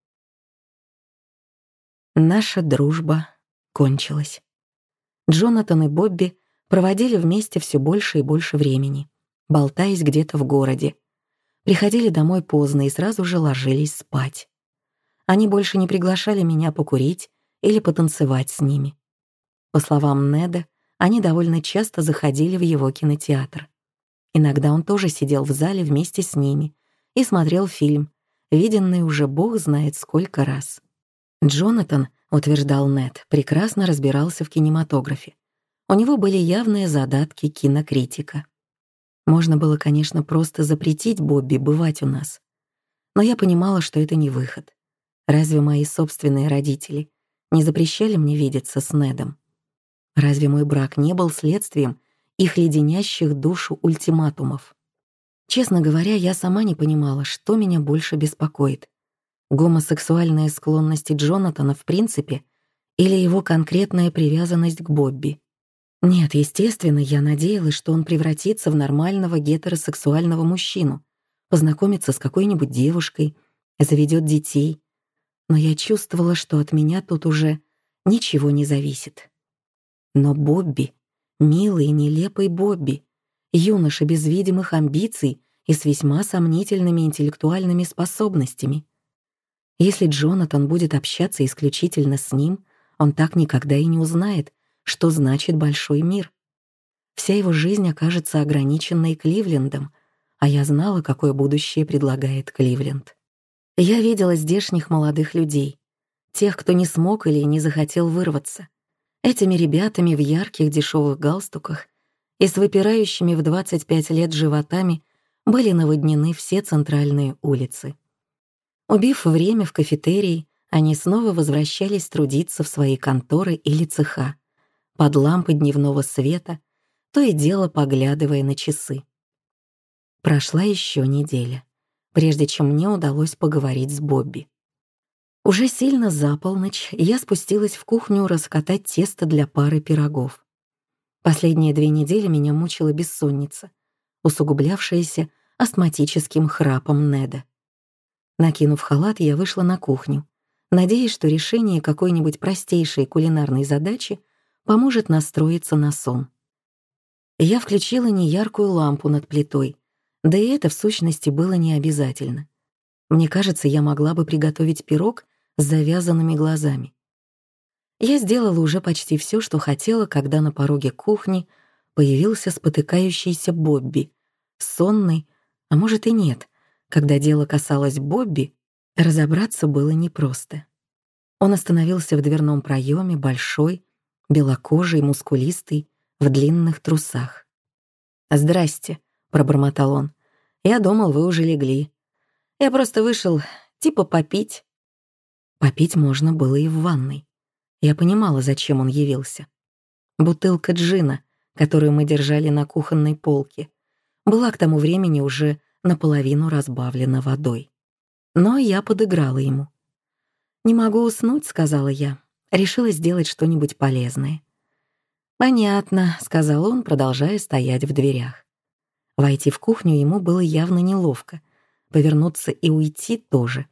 Наша дружба кончилась. Джонатан и Бобби проводили вместе все больше и больше времени, болтаясь где-то в городе. Приходили домой поздно и сразу же ложились спать. Они больше не приглашали меня покурить или потанцевать с ними. По словам Неда, они довольно часто заходили в его кинотеатр. Иногда он тоже сидел в зале вместе с ними и смотрел фильм, виденный уже бог знает сколько раз. Джонатан, утверждал Нед, прекрасно разбирался в кинематографе. У него были явные задатки кинокритика. Можно было, конечно, просто запретить Бобби бывать у нас. Но я понимала, что это не выход. Разве мои собственные родители не запрещали мне видеться с Недом? Разве мой брак не был следствием их леденящих душу ультиматумов? Честно говоря, я сама не понимала, что меня больше беспокоит. Гомосексуальные склонности Джонатана в принципе или его конкретная привязанность к Бобби. Нет, естественно, я надеялась, что он превратится в нормального гетеросексуального мужчину, познакомится с какой-нибудь девушкой, заведет детей. Но я чувствовала, что от меня тут уже ничего не зависит. Но Бобби, милый и нелепый Бобби, юноша без видимых амбиций и с весьма сомнительными интеллектуальными способностями. Если Джонатан будет общаться исключительно с ним, он так никогда и не узнает, что значит большой мир. Вся его жизнь окажется ограниченной Кливлендом, а я знала, какое будущее предлагает Кливленд. Я видела здешних молодых людей, тех, кто не смог или не захотел вырваться. Этими ребятами в ярких дешевых галстуках и с выпирающими в 25 лет животами были наводнены все центральные улицы. Убив время в кафетерии, они снова возвращались трудиться в свои конторы или цеха, под лампы дневного света, то и дело поглядывая на часы. Прошла еще неделя, прежде чем мне удалось поговорить с Бобби. Уже сильно за полночь я спустилась в кухню раскатать тесто для пары пирогов. Последние 2 недели меня мучила бессонница, усугублявшаяся астматическим храпом Неда. Накинув халат, я вышла на кухню, надеясь, что решение какой-нибудь простейшей кулинарной задачи поможет настроиться на сон. Я включила неяркую лампу над плитой, да и это в сущности было не обязательно. Мне кажется, я могла бы приготовить пирог с завязанными глазами. Я сделала уже почти все, что хотела, когда на пороге кухни появился спотыкающийся Бобби, сонный, а может и нет. Когда дело касалось Бобби, разобраться было непросто. Он остановился в дверном проеме, большой, белокожий, мускулистый, в длинных трусах. «Здрасте», — пробормотал он. «Я думал, вы уже легли. Я просто вышел, типа, попить». Попить можно было и в ванной. Я понимала, зачем он явился. Бутылка джина, которую мы держали на кухонной полке, была к тому времени уже наполовину разбавлена водой. Но я подыграла ему. «Не могу уснуть», — сказала я. Решила сделать что-нибудь полезное. «Понятно», — сказал он, продолжая стоять в дверях. Войти в кухню ему было явно неловко. Повернуться и уйти тоже.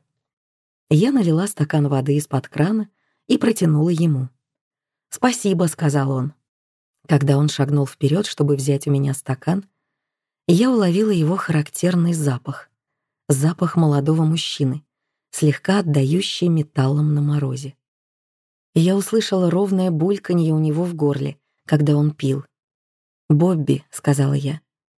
Я налила стакан воды из-под крана и протянула ему. «Спасибо», — сказал он. Когда он шагнул вперед, чтобы взять у меня стакан, я уловила его характерный запах. Запах молодого мужчины, слегка отдающий металлом на морозе. И я услышала ровное бульканье у него в горле, когда он пил. «Бобби», — сказала я.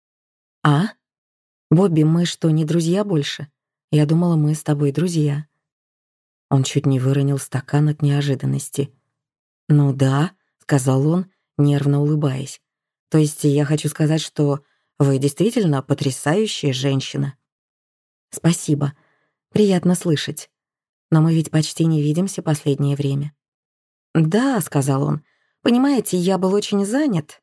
«А? Бобби, мы что, не друзья больше? Я думала, мы с тобой друзья». Он чуть не выронил стакан от неожиданности. «Ну да», — сказал он, нервно улыбаясь. «То есть я хочу сказать, что вы действительно потрясающая женщина». «Спасибо. Приятно слышать. Но мы ведь почти не видимся последнее время». «Да», — сказал он. «Понимаете, я был очень занят».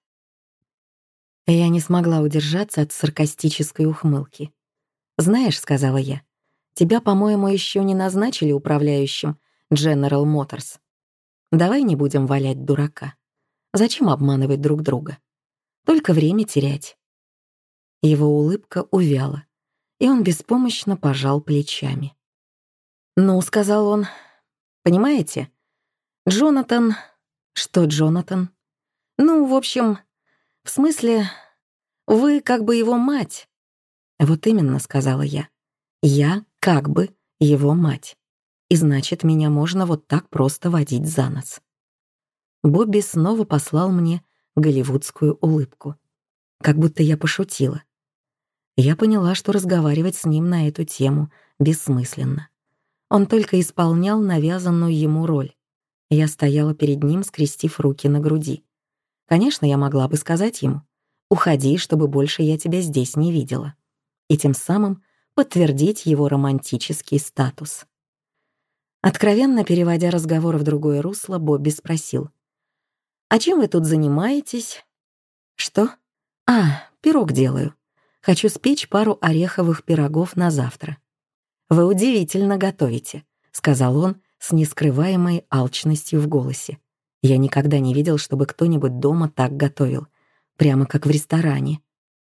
Я не смогла удержаться от саркастической ухмылки. «Знаешь», — сказала я, — «тебя, по-моему, еще не назначили управляющим General Motors. Давай не будем валять дурака. Зачем обманывать друг друга? Только время терять». Его улыбка увяла, и он беспомощно пожал плечами. «Ну», — сказал он, — «понимаете, Джонатан...» «Что Джонатан?» «Ну, в общем, в смысле, вы как бы его мать». «Вот именно», — сказала я. «Я как бы его мать. И значит, меня можно вот так просто водить за нос». Бобби снова послал мне голливудскую улыбку. Как будто я пошутила. Я поняла, что разговаривать с ним на эту тему бессмысленно. Он только исполнял навязанную ему роль. Я стояла перед ним, скрестив руки на груди. Конечно, я могла бы сказать ему: «Уходи, чтобы больше я тебя здесь не видела», и тем самым подтвердить его романтический статус. Откровенно переводя разговор в другое русло, Бобби спросил: «А чем вы тут занимаетесь?» «Что?» «Пирог делаю. Хочу спечь пару ореховых пирогов на завтра». «Вы удивительно готовите», — сказал он с нескрываемой алчностью в голосе. Я никогда не видел, чтобы кто-нибудь дома так готовил, прямо как в ресторане.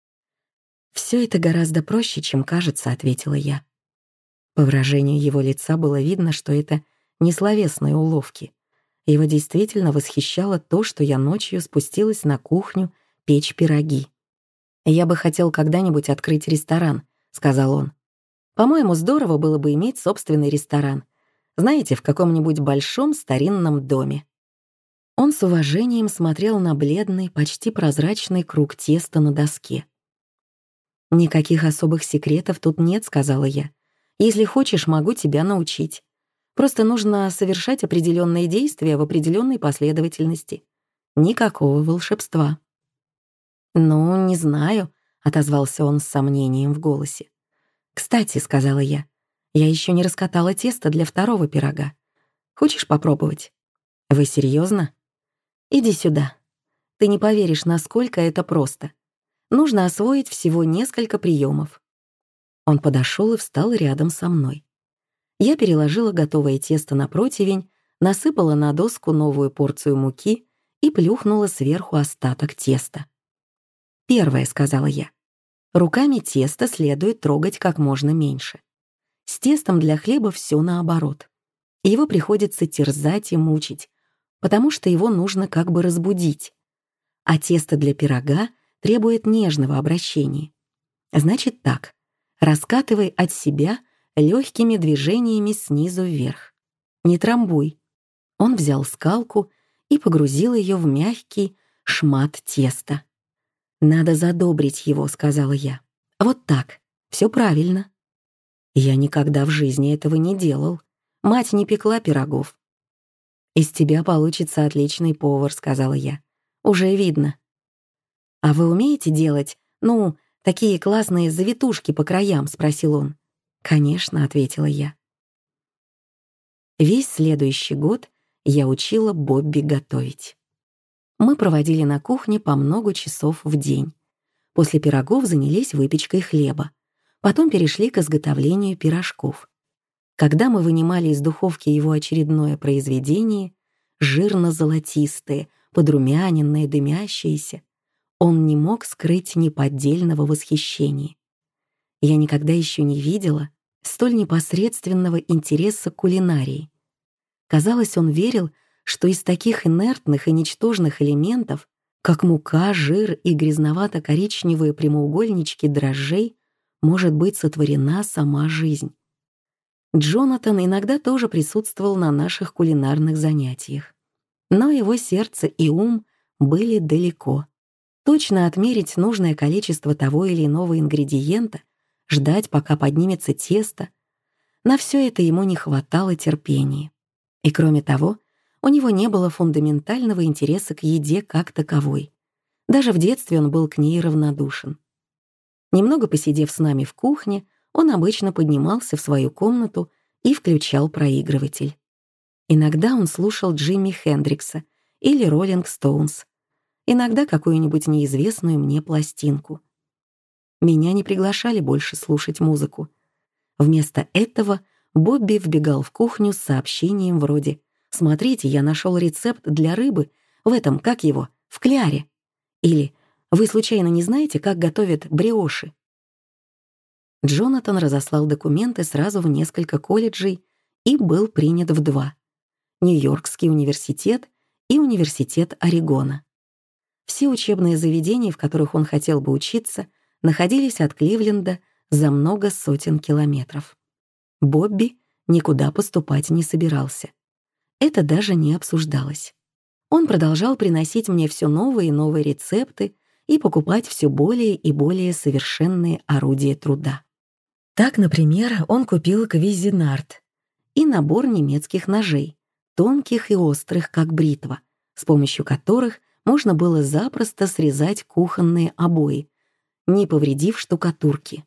«Все это гораздо проще, чем кажется», — ответила я. По выражению его лица было видно, что это не словесные уловки. Его действительно восхищало то, что я ночью спустилась на кухню печь пироги. «Я бы хотел когда-нибудь открыть ресторан», — сказал он. «По-моему, здорово было бы иметь собственный ресторан. Знаете, в каком-нибудь большом старинном доме». Он с уважением смотрел на бледный, почти прозрачный круг теста на доске. «Никаких особых секретов тут нет», — сказала я. «Если хочешь, могу тебя научить. Просто нужно совершать определенные действия в определенной последовательности. Никакого волшебства». «Ну, не знаю», — отозвался он с сомнением в голосе. «Кстати», — сказала я, — «я еще не раскатала тесто для второго пирога. Хочешь попробовать?» «Вы серьезно? Иди сюда. Ты не поверишь, насколько это просто. Нужно освоить всего несколько приемов». Он подошел и встал рядом со мной. Я переложила готовое тесто на противень, насыпала на доску новую порцию муки и плюхнула сверху остаток теста. «Первое», — сказала я. «Руками тесто следует трогать как можно меньше. С тестом для хлеба все наоборот. Его приходится терзать и мучить, потому что его нужно как бы разбудить. А тесто для пирога требует нежного обращения. Значит так, раскатывай от себя легкими движениями снизу вверх. Не трамбуй». Он взял скалку и погрузил ее в мягкий шмат теста. «Надо задобрить его», — сказала я. «Вот так. Все правильно». Я никогда в жизни этого не делал. Мать не пекла пирогов. «Из тебя получится отличный повар», — сказала я. «Уже видно». «А вы умеете делать, такие классные завитушки по краям?» — спросил он. «Конечно», — ответила я. Весь следующий год я учила Бобби готовить. Мы проводили на кухне по много часов в день. После пирогов занялись выпечкой хлеба. Потом перешли к изготовлению пирожков. Когда мы вынимали из духовки его очередное произведение, жирно-золотистое, подрумяненное, дымящееся, он не мог скрыть неподдельного восхищения. Я никогда еще не видела столь непосредственного интереса к кулинарии. Казалось, он верил, что из таких инертных и ничтожных элементов, как мука, жир и грязновато-коричневые прямоугольнички дрожжей, может быть сотворена сама жизнь. Джонатан иногда тоже присутствовал на наших кулинарных занятиях. Но его сердце и ум были далеко. Точно отмерить нужное количество того или иного ингредиента, ждать, пока поднимется тесто, на все это ему не хватало терпения. И кроме того, у него не было фундаментального интереса к еде как таковой. Даже в детстве он был к ней равнодушен. Немного посидев с нами в кухне, он обычно поднимался в свою комнату и включал проигрыватель. Иногда он слушал Джимми Хендрикса или Роллинг Стоунс, иногда какую-нибудь неизвестную мне пластинку. Меня не приглашали больше слушать музыку. Вместо этого Бобби вбегал в кухню с сообщением вроде: «Смотрите, я нашел рецепт для рыбы в этом, в кляре». Или Вы случайно не знаете, как готовят бриоши?» Джонатан разослал документы сразу в несколько колледжей и был принят в 2: Нью-Йоркский университет и Университет Орегона. Все учебные заведения, в которых он хотел бы учиться, находились от Кливленда за много сотен километров. Бобби никуда поступать не собирался. Это даже не обсуждалось. Он продолжал приносить мне все новые и новые рецепты и покупать все более и более совершенные орудия труда. Так, например, он купил квизинарт и набор немецких ножей, тонких и острых, как бритва, с помощью которых можно было запросто срезать кухонные обои, не повредив штукатурки.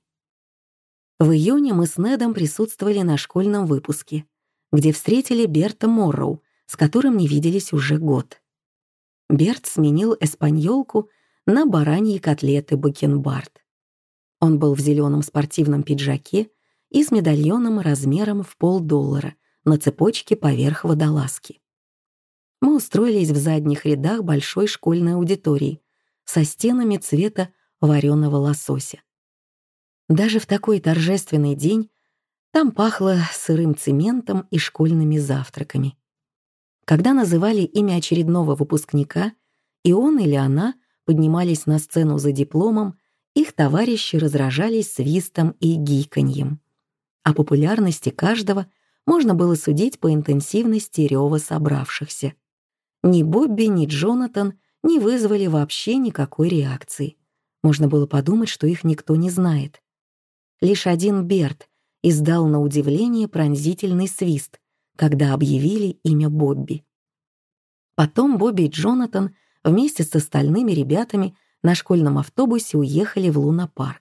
В июне мы с Недом присутствовали на школьном выпуске, где встретили Берта Морроу, с которым не виделись уже год. Берт сменил эспаньолку на бараньи котлеты бакенбард. Он был в зеленом спортивном пиджаке и с медальоном размером в $50 на цепочке поверх водолазки. Мы устроились в задних рядах большой школьной аудитории со стенами цвета вареного лосося. Даже в такой торжественный день там пахло сырым цементом и школьными завтраками. Когда называли имя очередного выпускника, и он или она поднимались на сцену за дипломом, их товарищи разражались свистом и гиканьем. О популярности каждого можно было судить по интенсивности рёва собравшихся. Ни Бобби, ни Джонатан не вызвали вообще никакой реакции. Можно было подумать, что их никто не знает. Лишь один Берт издал на удивление пронзительный свист, когда объявили имя Бобби. Потом Бобби и Джонатан вместе с остальными ребятами на школьном автобусе уехали в Луна-парк.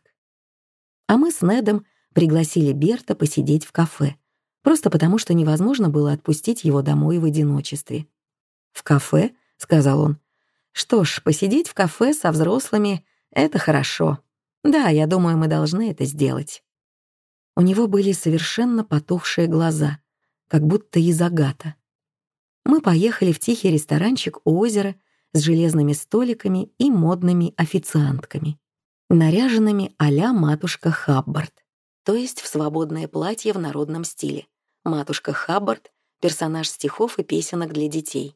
А мы с Недом пригласили Берта посидеть в кафе, просто потому что невозможно было отпустить его домой в одиночестве. «В кафе?» — сказал он. «Что ж, посидеть в кафе со взрослыми — это хорошо. Да, я думаю, мы должны это сделать». У него были совершенно потухшие глаза, как будто из агата. Мы поехали в тихий ресторанчик у озера с железными столиками и модными официантками, наряженными а-ля матушка Хаббард, то есть в свободное платье в народном стиле. Матушка Хаббард — персонаж стихов и песенок для детей.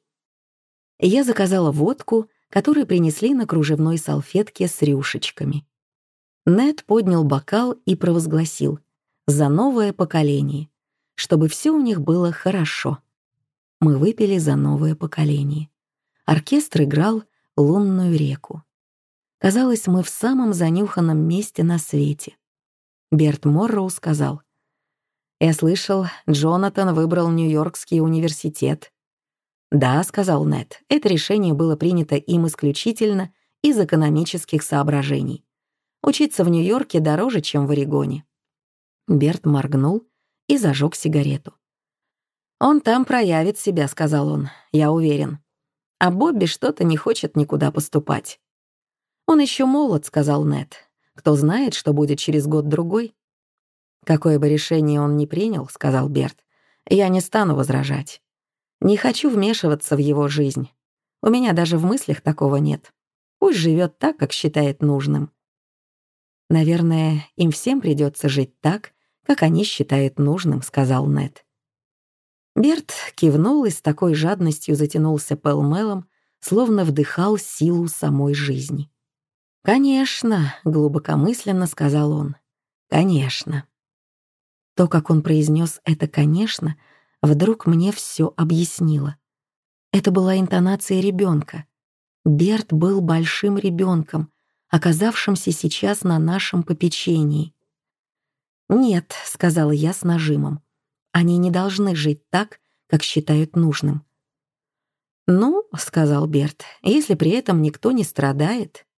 Я заказала водку, которую принесли на кружевной салфетке с рюшечками. Нед поднял бокал и провозгласил: «За новое поколение, чтобы все у них было хорошо». Мы выпили за новое поколение. Оркестр играл «Лунную реку». Казалось, мы в самом занюханном месте на свете. Берт Морроу сказал: «Я слышал, Джонатан выбрал Нью-Йоркский университет». «Да», — сказал Нед, — «это решение было принято им исключительно из экономических соображений. Учиться в Нью-Йорке дороже, чем в Орегоне». Берт моргнул и зажег сигарету. «Он там проявит себя», — сказал он, — «я уверен. А Бобби что-то не хочет никуда поступать». «Он еще молод», — сказал Нед. «Кто знает, что будет через год-другой». «Какое бы решение он ни принял», — сказал Берт, — «я не стану возражать. Не хочу вмешиваться в его жизнь. У меня даже в мыслях такого нет. Пусть живет так, как считает нужным». «Наверное, им всем придется жить так, как они считают нужным», — сказал Нед. Берт кивнул и с такой жадностью затянулся пэл-мэлом, словно вдыхал силу самой жизни. «Конечно», — глубокомысленно сказал он, — «конечно». То, как он произнес это «конечно», вдруг мне все объяснило. Это была интонация ребенка. Берт был большим ребенком, оказавшимся сейчас на нашем попечении. «Нет», — сказала я с нажимом, — «они не должны жить так, как считают нужным». «Ну», — сказал Берт, — «если при этом никто не страдает».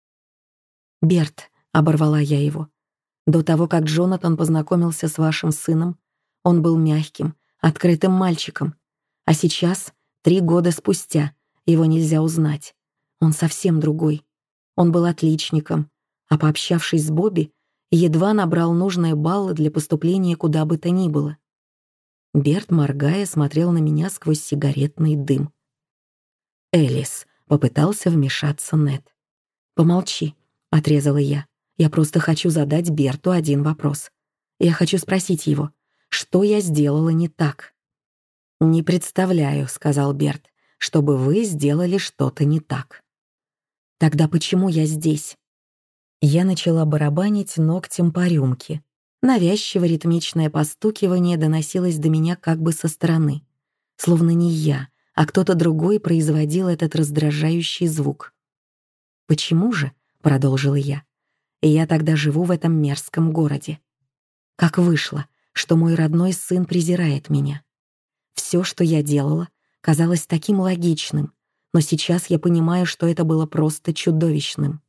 «Берт», — оборвала я его, — «до того, как Джонатан познакомился с вашим сыном, он был мягким, открытым мальчиком, а сейчас, 3 года спустя, его нельзя узнать. Он совсем другой. Он был отличником, а пообщавшись с Бобби, едва набрал нужные баллы для поступления куда бы то ни было». Берт, моргая, смотрел на меня сквозь сигаретный дым. «Элис», — попытался вмешаться Нед. «Помолчи. — отрезала я. «Я просто хочу задать Берту один вопрос. Я хочу спросить его, что я сделала не так?» «Не представляю», — сказал Берт, «чтобы вы сделали что-то не так». «Тогда почему я здесь?» Я начала барабанить ногтем по рюмке. Навязчиво ритмичное постукивание доносилось до меня как бы со стороны. Словно не я, а кто-то другой производил этот раздражающий звук. «Почему же?» — продолжила я. «Я тогда живу в этом мерзком городе. Как вышло, что мой родной сын презирает меня? Все, что я делала, казалось таким логичным, но сейчас я понимаю, что это было просто чудовищным».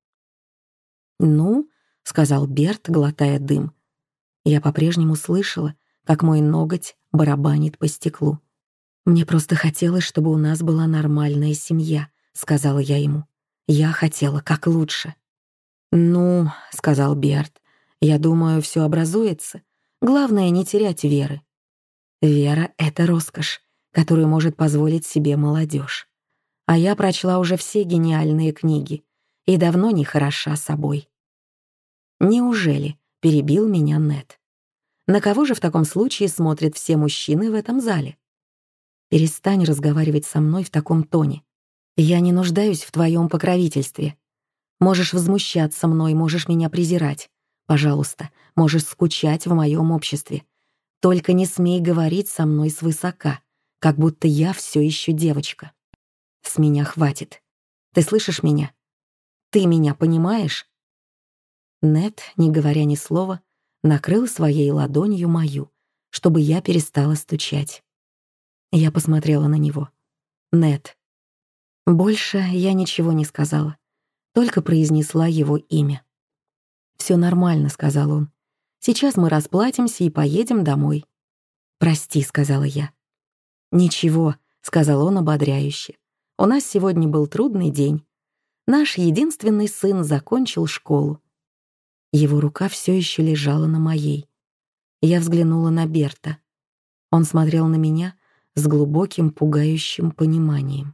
«Ну», — сказал Берт, глотая дым. Я по-прежнему слышала, как мой ноготь барабанит по стеклу. «Мне просто хотелось, чтобы у нас была нормальная семья», — сказала я ему. «Я хотела как лучше». «Ну», — сказал Берт, — «я думаю, все образуется. Главное — не терять веры». Вера — это роскошь, которую может позволить себе молодежь. А я прочла уже все гениальные книги и давно не хороша собой. «Неужели?» — перебил меня Нед. «На кого же в таком случае смотрят все мужчины в этом зале?» «Перестань разговаривать со мной в таком тоне. Я не нуждаюсь в твоем покровительстве. Можешь возмущаться мной, можешь меня презирать. Пожалуйста, можешь скучать в моем обществе. Только не смей говорить со мной свысока, как будто я все еще девочка. С меня хватит. Ты слышишь меня? Ты меня понимаешь?» Нед, не говоря ни слова, накрыл своей ладонью мою, чтобы я перестала стучать. Я посмотрела на него. «Нед». Больше я ничего не сказала, только произнесла его имя. «Все нормально», — сказал он. «Сейчас мы расплатимся и поедем домой». «Прости», — сказала я. «Ничего», — сказал он ободряюще. «У нас сегодня был трудный день. Наш единственный сын закончил школу». Его рука все еще лежала на моей. Я взглянула на Берта. Он смотрел на меня с глубоким, пугающим пониманием.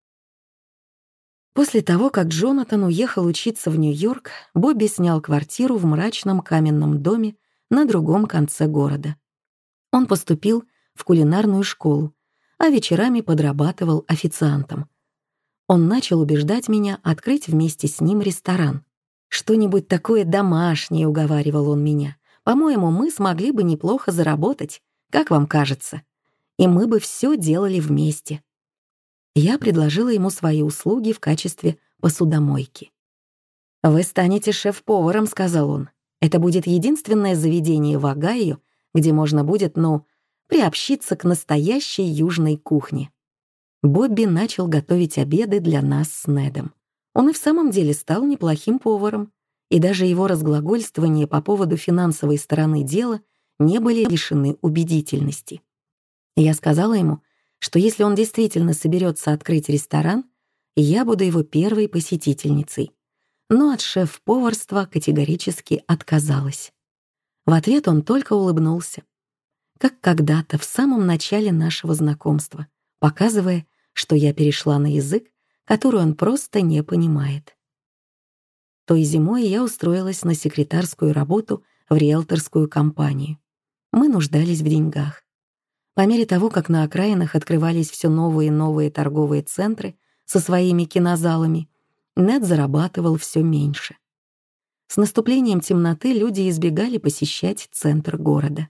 После того, как Джонатан уехал учиться в Нью-Йорк, Бобби снял квартиру в мрачном каменном доме на другом конце города. Он поступил в кулинарную школу, а вечерами подрабатывал официантом. Он начал убеждать меня открыть вместе с ним ресторан. «Что-нибудь такое домашнее», — уговаривал он меня. «По-моему, мы смогли бы неплохо заработать, как вам кажется? И мы бы все делали вместе». Я предложила ему свои услуги в качестве посудомойки. «Вы станете шеф-поваром», — сказал он. «Это будет единственное заведение в Огайо, где можно будет, приобщиться к настоящей южной кухне». Бобби начал готовить обеды для нас с Недом. Он и в самом деле стал неплохим поваром, и даже его разглагольствования по поводу финансовой стороны дела не были лишены убедительности. Я сказала ему, что если он действительно соберется открыть ресторан, я буду его первой посетительницей, но от шеф-поварства категорически отказалась. В ответ он только улыбнулся, как когда-то в самом начале нашего знакомства, показывая, что я перешла на язык, который он просто не понимает. Той зимой я устроилась на секретарскую работу в риэлторскую компанию. Мы нуждались в деньгах. По мере того, как на окраинах открывались все новые и новые торговые центры со своими кинозалами, Нед зарабатывал все меньше. С наступлением темноты люди избегали посещать центр города.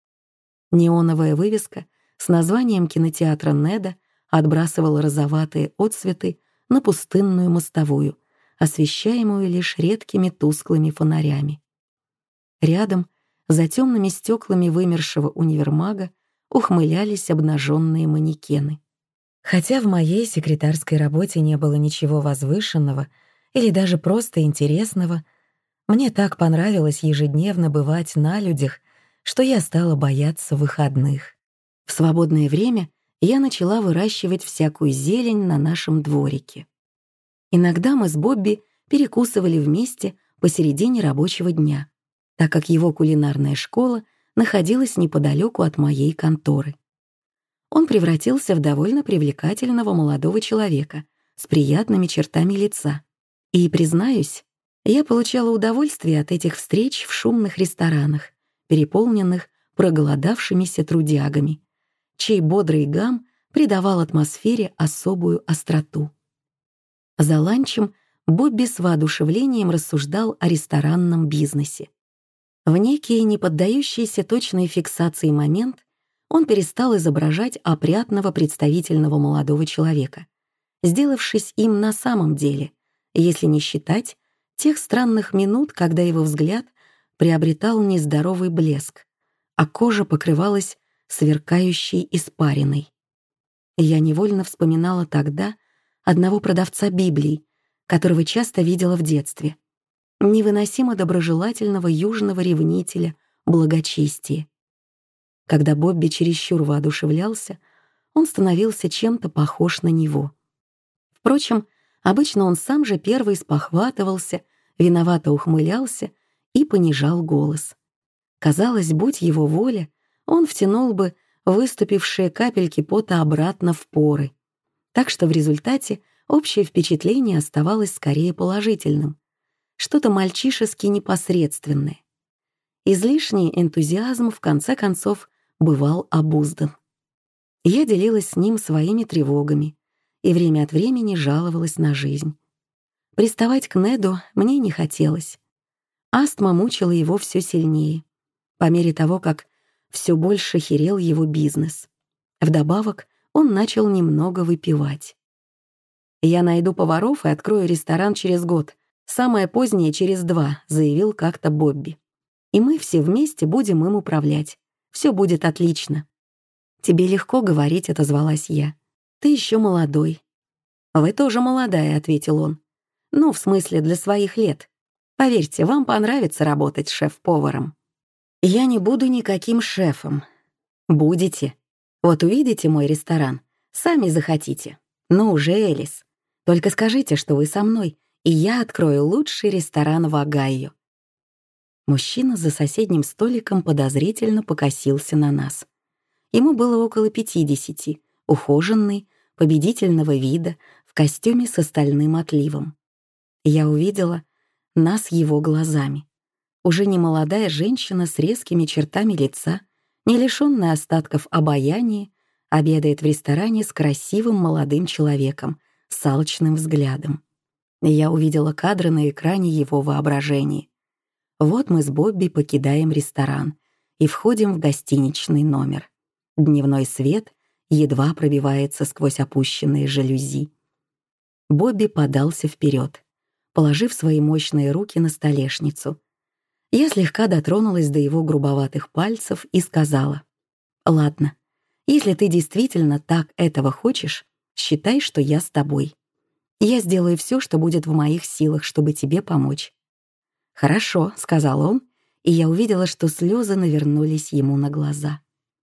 Неоновая вывеска с названием кинотеатра Неда отбрасывала розоватые отсветы на пустынную мостовую, освещаемую лишь редкими тусклыми фонарями. Рядом, за темными стеклами вымершего универмага, ухмылялись обнаженные манекены. Хотя в моей секретарской работе не было ничего возвышенного или даже просто интересного, мне так понравилось ежедневно бывать на людях, что я стала бояться выходных. В свободное время я начала выращивать всякую зелень на нашем дворике. Иногда мы с Бобби перекусывали вместе посередине рабочего дня, так как его кулинарная школа находилась неподалеку от моей конторы. Он превратился в довольно привлекательного молодого человека с приятными чертами лица. И, признаюсь, Я получала удовольствие от этих встреч в шумных ресторанах, переполненных проголодавшимися трудягами, чей бодрый гам придавал атмосфере особую остроту. За ланчем Бобби с воодушевлением рассуждал о ресторанном бизнесе. В некий неподдающийся точной фиксации момент он перестал изображать опрятного представительного молодого человека, сделавшись им на самом деле, если не считать тех странных минут, когда его взгляд приобретал нездоровый блеск, а кожа покрывалась сверкающей испариной. Я невольно вспоминала тогда одного продавца Библий, которого часто видела в детстве, невыносимо доброжелательного южного ревнителя благочестия. Когда Бобби чересчур воодушевлялся, он становился чем-то похож на него. Впрочем, обычно он сам же первый спохватывался, виновато ухмылялся и понижал голос. Казалось, будь его воля, он втянул бы выступившие капельки пота обратно в поры. Так что в результате общее впечатление оставалось скорее положительным. Что-то мальчишески непосредственное. Излишний энтузиазм, в конце концов, бывал обуздан. Я делилась с ним своими тревогами и время от времени жаловалась на жизнь. Приставать к Неду мне не хотелось. Астма мучила его все сильнее, по мере того, как все больше херел его бизнес. Вдобавок, он начал немного выпивать. «Я найду поваров и открою ресторан через год, самое позднее через 2», — заявил как-то Бобби. «И мы все вместе будем им управлять. Все будет отлично». «Тебе легко говорить», — отозвалась я. «Ты еще молодой». «Вы тоже молодая», — ответил он. «Ну, в смысле, для своих лет. Поверьте, вам понравится работать шеф-поваром». «Я не буду никаким шефом». «Будете. Вот увидите мой ресторан, сами захотите. Ну уже, Элис. Только скажите, что вы со мной, и я открою лучший ресторан в Огайо». Мужчина за соседним столиком подозрительно покосился на нас. Ему было около 50, ухоженный, победительного вида, в костюме с стальным отливом. Я увидела нас его глазами. Уже не молодая женщина с резкими чертами лица, не лишённая остатков обаяния, обедает в ресторане с красивым молодым человеком, с алчным взглядом. Я увидела кадры на экране его воображения. Вот мы с Бобби покидаем ресторан и входим в гостиничный номер. Дневной свет едва пробивается сквозь опущенные жалюзи. Бобби подался вперед, положив свои мощные руки на столешницу. Я слегка дотронулась до его грубоватых пальцев и сказала: «Ладно, если ты действительно так этого хочешь, считай, что я с тобой. Я сделаю все, что будет в моих силах, чтобы тебе помочь». «Хорошо», — сказал он, и я увидела, что слезы навернулись ему на глаза.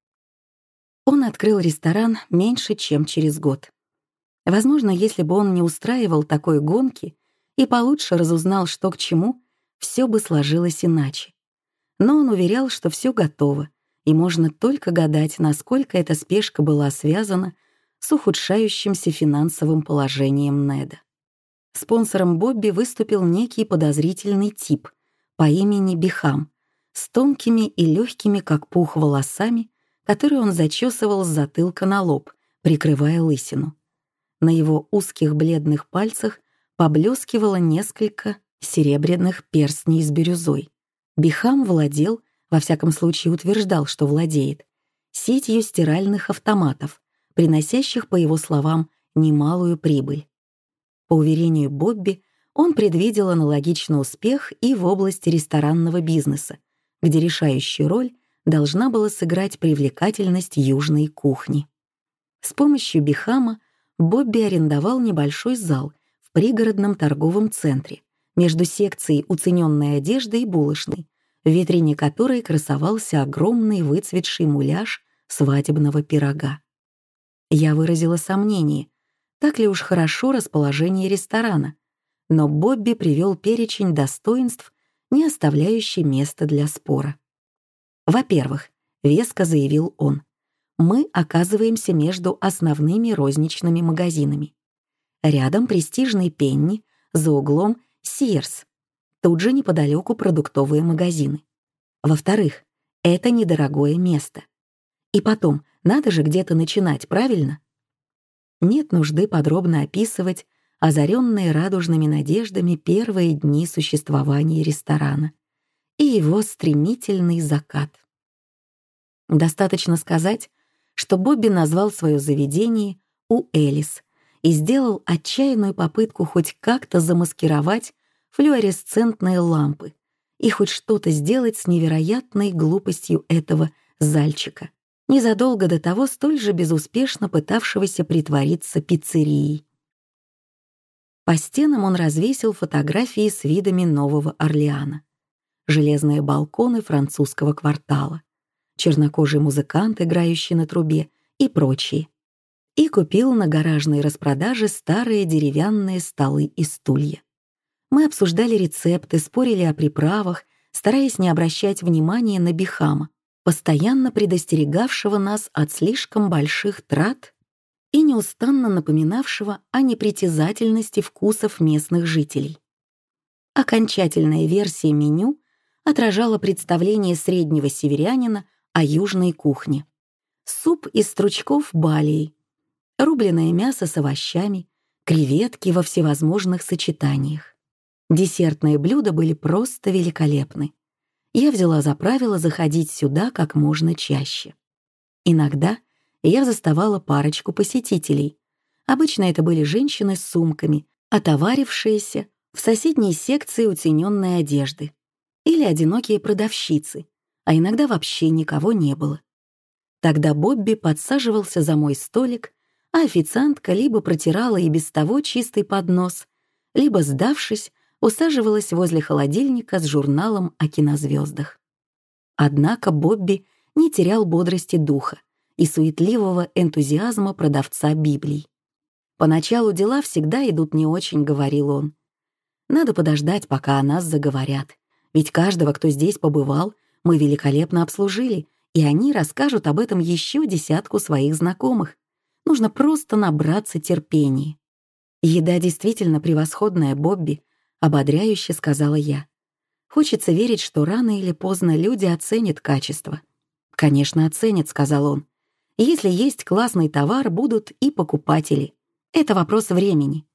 Он открыл ресторан меньше, чем через год. Возможно, если бы он не устраивал такой гонки и получше разузнал, что к чему, все бы сложилось иначе. Но он уверял, что все готово, и можно только гадать, насколько эта спешка была связана с ухудшающимся финансовым положением Неда. Спонсором Бобби выступил некий подозрительный тип по имени Бихам с тонкими и легкими, как пух, волосами, которые он зачесывал с затылка на лоб, прикрывая лысину. На его узких бледных пальцах поблескивало несколько серебряных перстней с бирюзой. Бихам владел, во всяком случае утверждал, что владеет, сетью стиральных автоматов, приносящих, по его словам, немалую прибыль. По уверению Бобби, он предвидел аналогичный успех и в области ресторанного бизнеса, где решающую роль должна была сыграть привлекательность южной кухни. С помощью Бихама Бобби арендовал небольшой зал в пригородном торговом центре между секцией уцененной одежды и булочной, в витрине которой красовался огромный выцветший муляж свадебного пирога. Я выразила сомнение, так ли уж хорошо расположение ресторана, но Бобби привел перечень достоинств, не оставляющий места для спора. «Во-первых, — веско заявил он, — мы оказываемся между основными розничными магазинами. Рядом престижный Пенни, за углом Сиерс. Тут же неподалеку продуктовые магазины. Во-вторых, это недорогое место. И потом, надо же где-то начинать, правильно? Нет нужды подробно описывать озаренные радужными надеждами первые дни существования ресторана и его стремительный закат. Достаточно сказать, что Бобби назвал свое заведение «У Элис» и сделал отчаянную попытку хоть как-то замаскировать флуоресцентные лампы и хоть что-то сделать с невероятной глупостью этого зальчика, незадолго до того столь же безуспешно пытавшегося притвориться пиццерией. По стенам он развесил фотографии с видами Нового Орлеана, железные балконы французского квартала, чернокожий музыкант, играющий на трубе, и прочие. И купил на гаражной распродаже старые деревянные столы и стулья. Мы обсуждали рецепты, спорили о приправах, стараясь не обращать внимания на Бихама, постоянно предостерегавшего нас от слишком больших трат и неустанно напоминавшего о непритязательности вкусов местных жителей. Окончательная версия меню отражала представление среднего северянина о южной кухне. Суп из стручков балии, рубленое мясо с овощами, креветки во всевозможных сочетаниях. Десертные блюда были просто великолепны. Я взяла за правило заходить сюда как можно чаще. Иногда я заставала парочку посетителей. Обычно это были женщины с сумками, отоварившиеся в соседней секции уцененной одежды, или одинокие продавщицы, а иногда вообще никого не было. Тогда Бобби подсаживался за мой столик, а официантка либо протирала и без того чистый поднос, либо, сдавшись, усаживалась возле холодильника с журналом о кинозвездах. Однако Бобби не терял бодрости духа и суетливого энтузиазма продавца Библий. «Поначалу дела всегда идут не очень», — говорил он. «Надо подождать, пока о нас заговорят. Ведь каждого, кто здесь побывал, мы великолепно обслужили, и они расскажут об этом еще десятку своих знакомых. Нужно просто набраться терпения». «Еда действительно превосходная, Бобби», — ободряюще сказала я. «Хочется верить, что рано или поздно люди оценят качество». «Конечно, оценят», — сказал он. «Если есть классный товар, будут и покупатели. Это вопрос времени».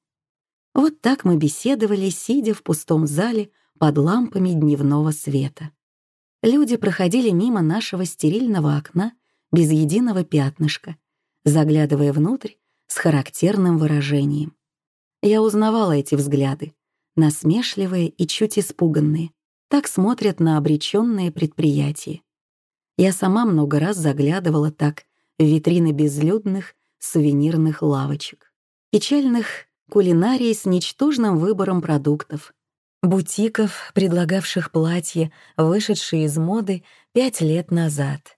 Вот так мы беседовали, сидя в пустом зале под лампами дневного света. Люди проходили мимо нашего стерильного окна без единого пятнышка, заглядывая внутрь с характерным выражением. Я узнавала эти взгляды, насмешливые и чуть испуганные. Так смотрят на обреченные предприятия. Я сама много раз заглядывала так в витрины безлюдных сувенирных лавочек, печальных кулинарий с ничтожным выбором продуктов, бутиков, предлагавших платья, вышедшие из моды 5 лет назад.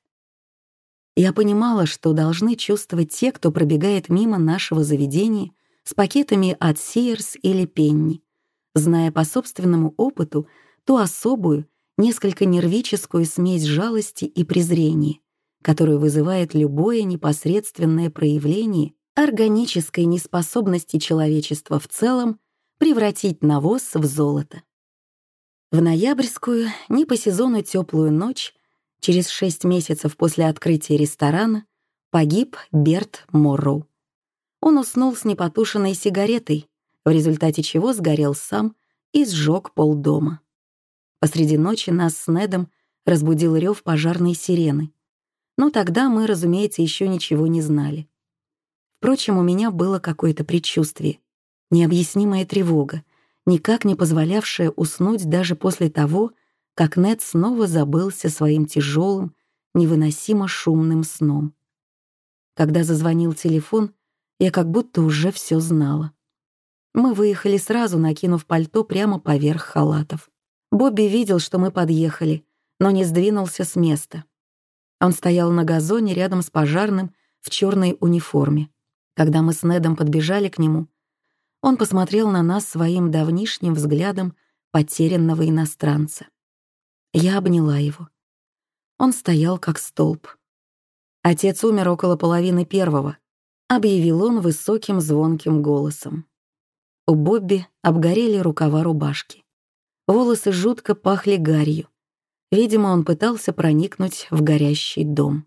Я понимала, что должны чувствовать те, кто пробегает мимо нашего заведения с пакетами от Sears или Penny, зная по собственному опыту ту особую, несколько нервическую смесь жалости и презрения, которую вызывает любое непосредственное проявление органической неспособности человечества в целом превратить навоз в золото. В ноябрьскую, не по сезону теплую ночь, через 6 месяцев после открытия ресторана, погиб Берт Морроу. Он уснул с непотушенной сигаретой, в результате чего сгорел сам и сжег полдома. Посреди ночи нас с Недом разбудил рев пожарной сирены. Но тогда мы, разумеется, еще ничего не знали. Впрочем, у меня было какое-то предчувствие, необъяснимая тревога, никак не позволявшая уснуть даже после того, как Нед снова забылся своим тяжелым, невыносимо шумным сном. Когда зазвонил телефон, я как будто уже все знала. Мы выехали сразу, накинув пальто прямо поверх халатов. Бобби видел, что мы подъехали, но не сдвинулся с места. Он стоял на газоне рядом с пожарным в черной униформе. Когда мы с Недом подбежали к нему, он посмотрел на нас своим давнишним взглядом потерянного иностранца. Я обняла его. Он стоял как столб. «Отец умер около 1:30, объявил он высоким звонким голосом. У Бобби обгорели рукава рубашки. Волосы жутко пахли гарью. Видимо, он пытался проникнуть в горящий дом.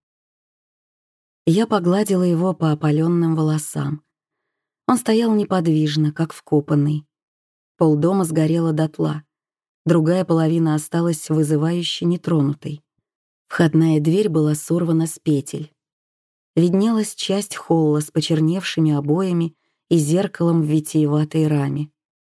Я погладила его по опаленным волосам. Он стоял неподвижно, как вкопанный. Полдома сгорело дотла. Другая половина осталась вызывающе нетронутой. Входная дверь была сорвана с петель. Виднелась часть холла с почерневшими обоями и зеркалом в витиеватой раме.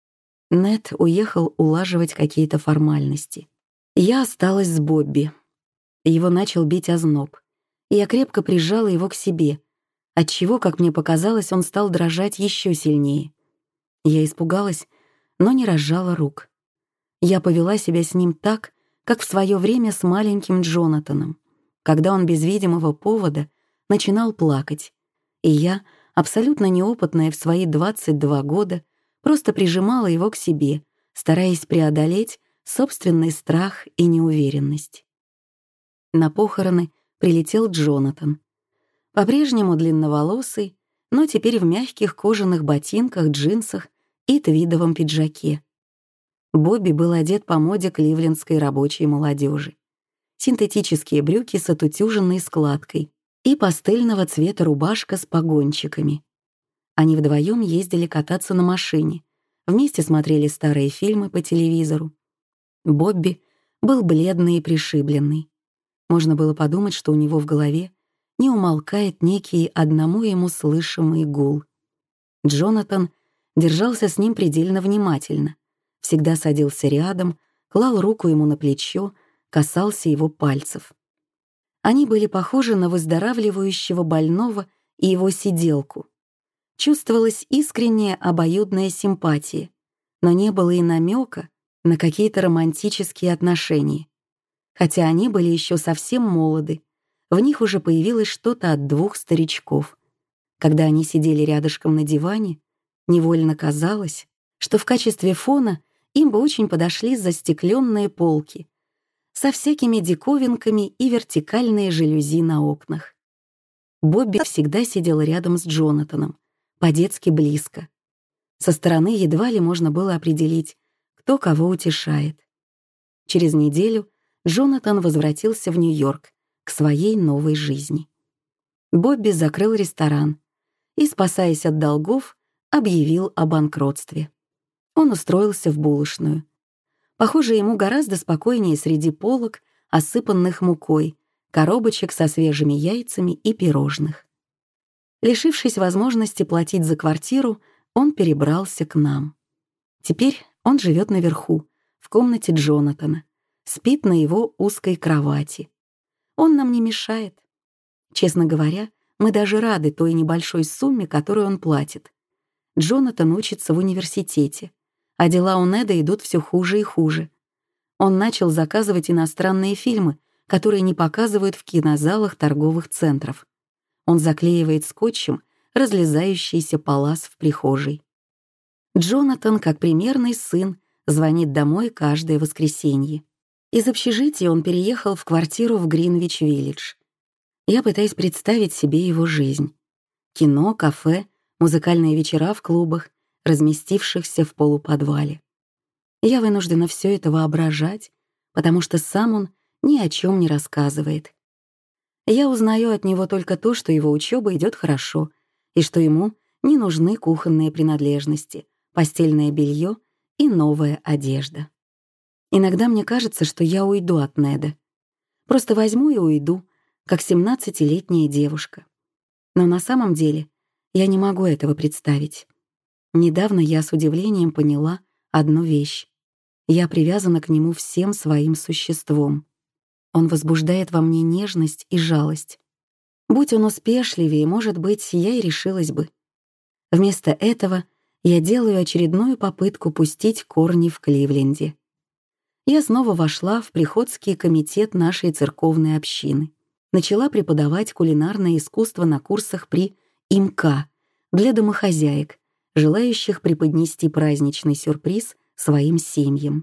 Нед уехал улаживать какие-то формальности. Я осталась с Бобби. Его начал бить озноб, и я крепко прижала его к себе, отчего, как мне показалось, он стал дрожать еще сильнее. Я испугалась, но не разжала рук. Я повела себя с ним так, как в свое время с маленьким Джонатаном, когда он без видимого повода начинал плакать, и я, абсолютно неопытная в свои 22 года, просто прижимала его к себе, стараясь преодолеть собственный страх и неуверенность. На похороны прилетел Джонатан. По-прежнему длинноволосый, но теперь в мягких кожаных ботинках, джинсах и твидовом пиджаке. Бобби был одет по моде кливлендской рабочей молодежи. Синтетические брюки с отутюженной складкой и пастельного цвета рубашка с погончиками. Они вдвоем ездили кататься на машине, вместе смотрели старые фильмы по телевизору. Бобби был бледный и пришибленный. Можно было подумать, что у него в голове не умолкает некий одному ему слышимый гул. Джонатан держался с ним предельно внимательно, всегда садился рядом, клал руку ему на плечо, касался его пальцев. Они были похожи на выздоравливающего больного и его сиделку. Чувствовалась искренняя обоюдная симпатия, но не было и намека на какие-то романтические отношения. Хотя они были еще совсем молоды, в них уже появилось что-то от двух старичков. Когда они сидели рядышком на диване, невольно казалось, что в качестве фона им бы очень подошли застекленные полки со всякими диковинками и вертикальные жалюзи на окнах. Бобби всегда сидел рядом с Джонатаном, по-детски близко. Со стороны едва ли можно было определить, кто кого утешает. Через неделю Джонатан возвратился в Нью-Йорк к своей новой жизни. Бобби закрыл ресторан и, спасаясь от долгов, объявил о банкротстве. Он устроился в булочную. Похоже, ему гораздо спокойнее среди полок, осыпанных мукой, коробочек со свежими яйцами и пирожных. Лишившись возможности платить за квартиру, он перебрался к нам. Теперь он живет наверху, в комнате Джонатана, спит на его узкой кровати. Он нам не мешает. Честно говоря, мы даже рады той небольшой сумме, которую он платит. Джонатан учится в университете, а дела у Неда идут все хуже и хуже. Он начал заказывать иностранные фильмы, которые не показывают в кинозалах торговых центров. Он заклеивает скотчем разлезающийся палас в прихожей. Джонатан, как примерный сын, звонит домой каждое воскресенье. Из общежития он переехал в квартиру в Гринвич-Виллидж. Я пытаюсь представить себе его жизнь. Кино, кафе, музыкальные вечера в клубах, разместившихся в полуподвале. Я вынуждена все это воображать, потому что сам он ни о чем не рассказывает. Я узнаю от него только то, что его учеба идет хорошо, и что ему не нужны кухонные принадлежности, постельное белье и новая одежда. Иногда мне кажется, что я уйду от Неда. Просто возьму и уйду, как 17-летняя девушка. Но на самом деле я не могу этого представить. Недавно я с удивлением поняла одну вещь. Я привязана к нему всем своим существом. Он возбуждает во мне нежность и жалость. Будь он успешливее, может быть, я и решилась бы. Вместо этого я делаю очередную попытку пустить корни в Кливленде. Я снова вошла в приходский комитет нашей церковной общины. Начала преподавать кулинарное искусство на курсах при ИМК для домохозяек, желающих преподнести праздничный сюрприз своим семьям.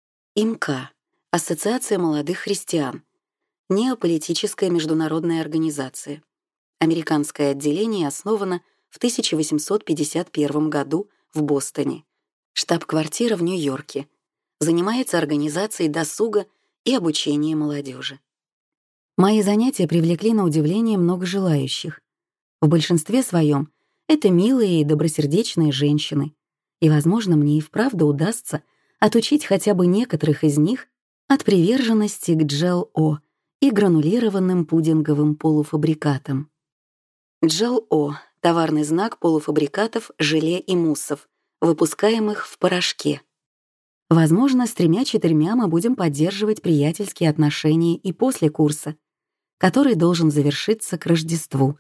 ИМК — Ассоциация молодых христиан, неополитическая международная организация. Американское отделение основано в 1851 году в Бостоне. Штаб-квартира в Нью-Йорке. занимается организацией досуга и обучением молодежи. Мои занятия привлекли на удивление много желающих. В большинстве своем это милые и добросердечные женщины, и, возможно, мне и вправду удастся отучить хотя бы некоторых из них от приверженности к Джел-О и гранулированным пудинговым полуфабрикатам. Джел-О — товарный знак полуфабрикатов, желе и муссов, выпускаемых в порошке. Возможно, с 3-4 мы будем поддерживать приятельские отношения и после курса, который должен завершиться к Рождеству.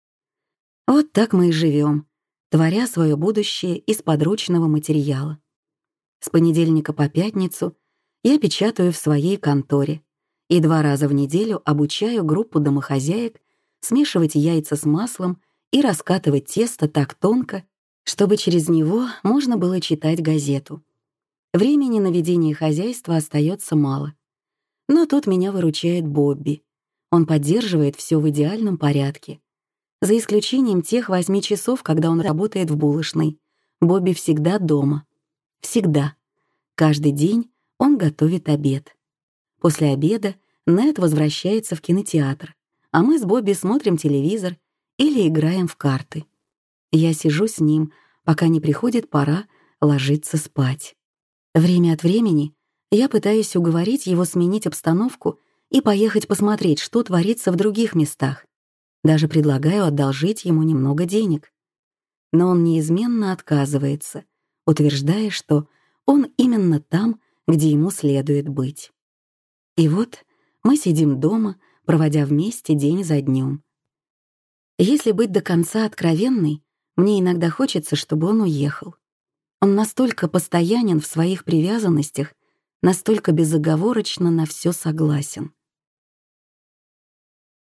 Вот так мы и живем, творя свое будущее из подручного материала. С понедельника по пятницу я печатаю в своей конторе и 2 раза в неделю обучаю группу домохозяек смешивать яйца с маслом и раскатывать тесто так тонко, чтобы через него можно было читать газету. Времени на ведение хозяйства остается мало. Но тут меня выручает Бобби. Он поддерживает все в идеальном порядке. За исключением тех 8 часов, когда он работает в булочной, Бобби всегда дома. Всегда. Каждый день он готовит обед. После обеда Нед возвращается в кинотеатр, а мы с Бобби смотрим телевизор или играем в карты. Я сижу с ним, пока не приходит пора ложиться спать. Время от времени я пытаюсь уговорить его сменить обстановку и поехать посмотреть, что творится в других местах. Даже предлагаю одолжить ему немного денег. Но он неизменно отказывается, утверждая, что он именно там, где ему следует быть. И вот мы сидим дома, проводя вместе день за днем. Если быть до конца откровенной, мне иногда хочется, чтобы он уехал. Он настолько постоянен в своих привязанностях, настолько безоговорочно на все согласен.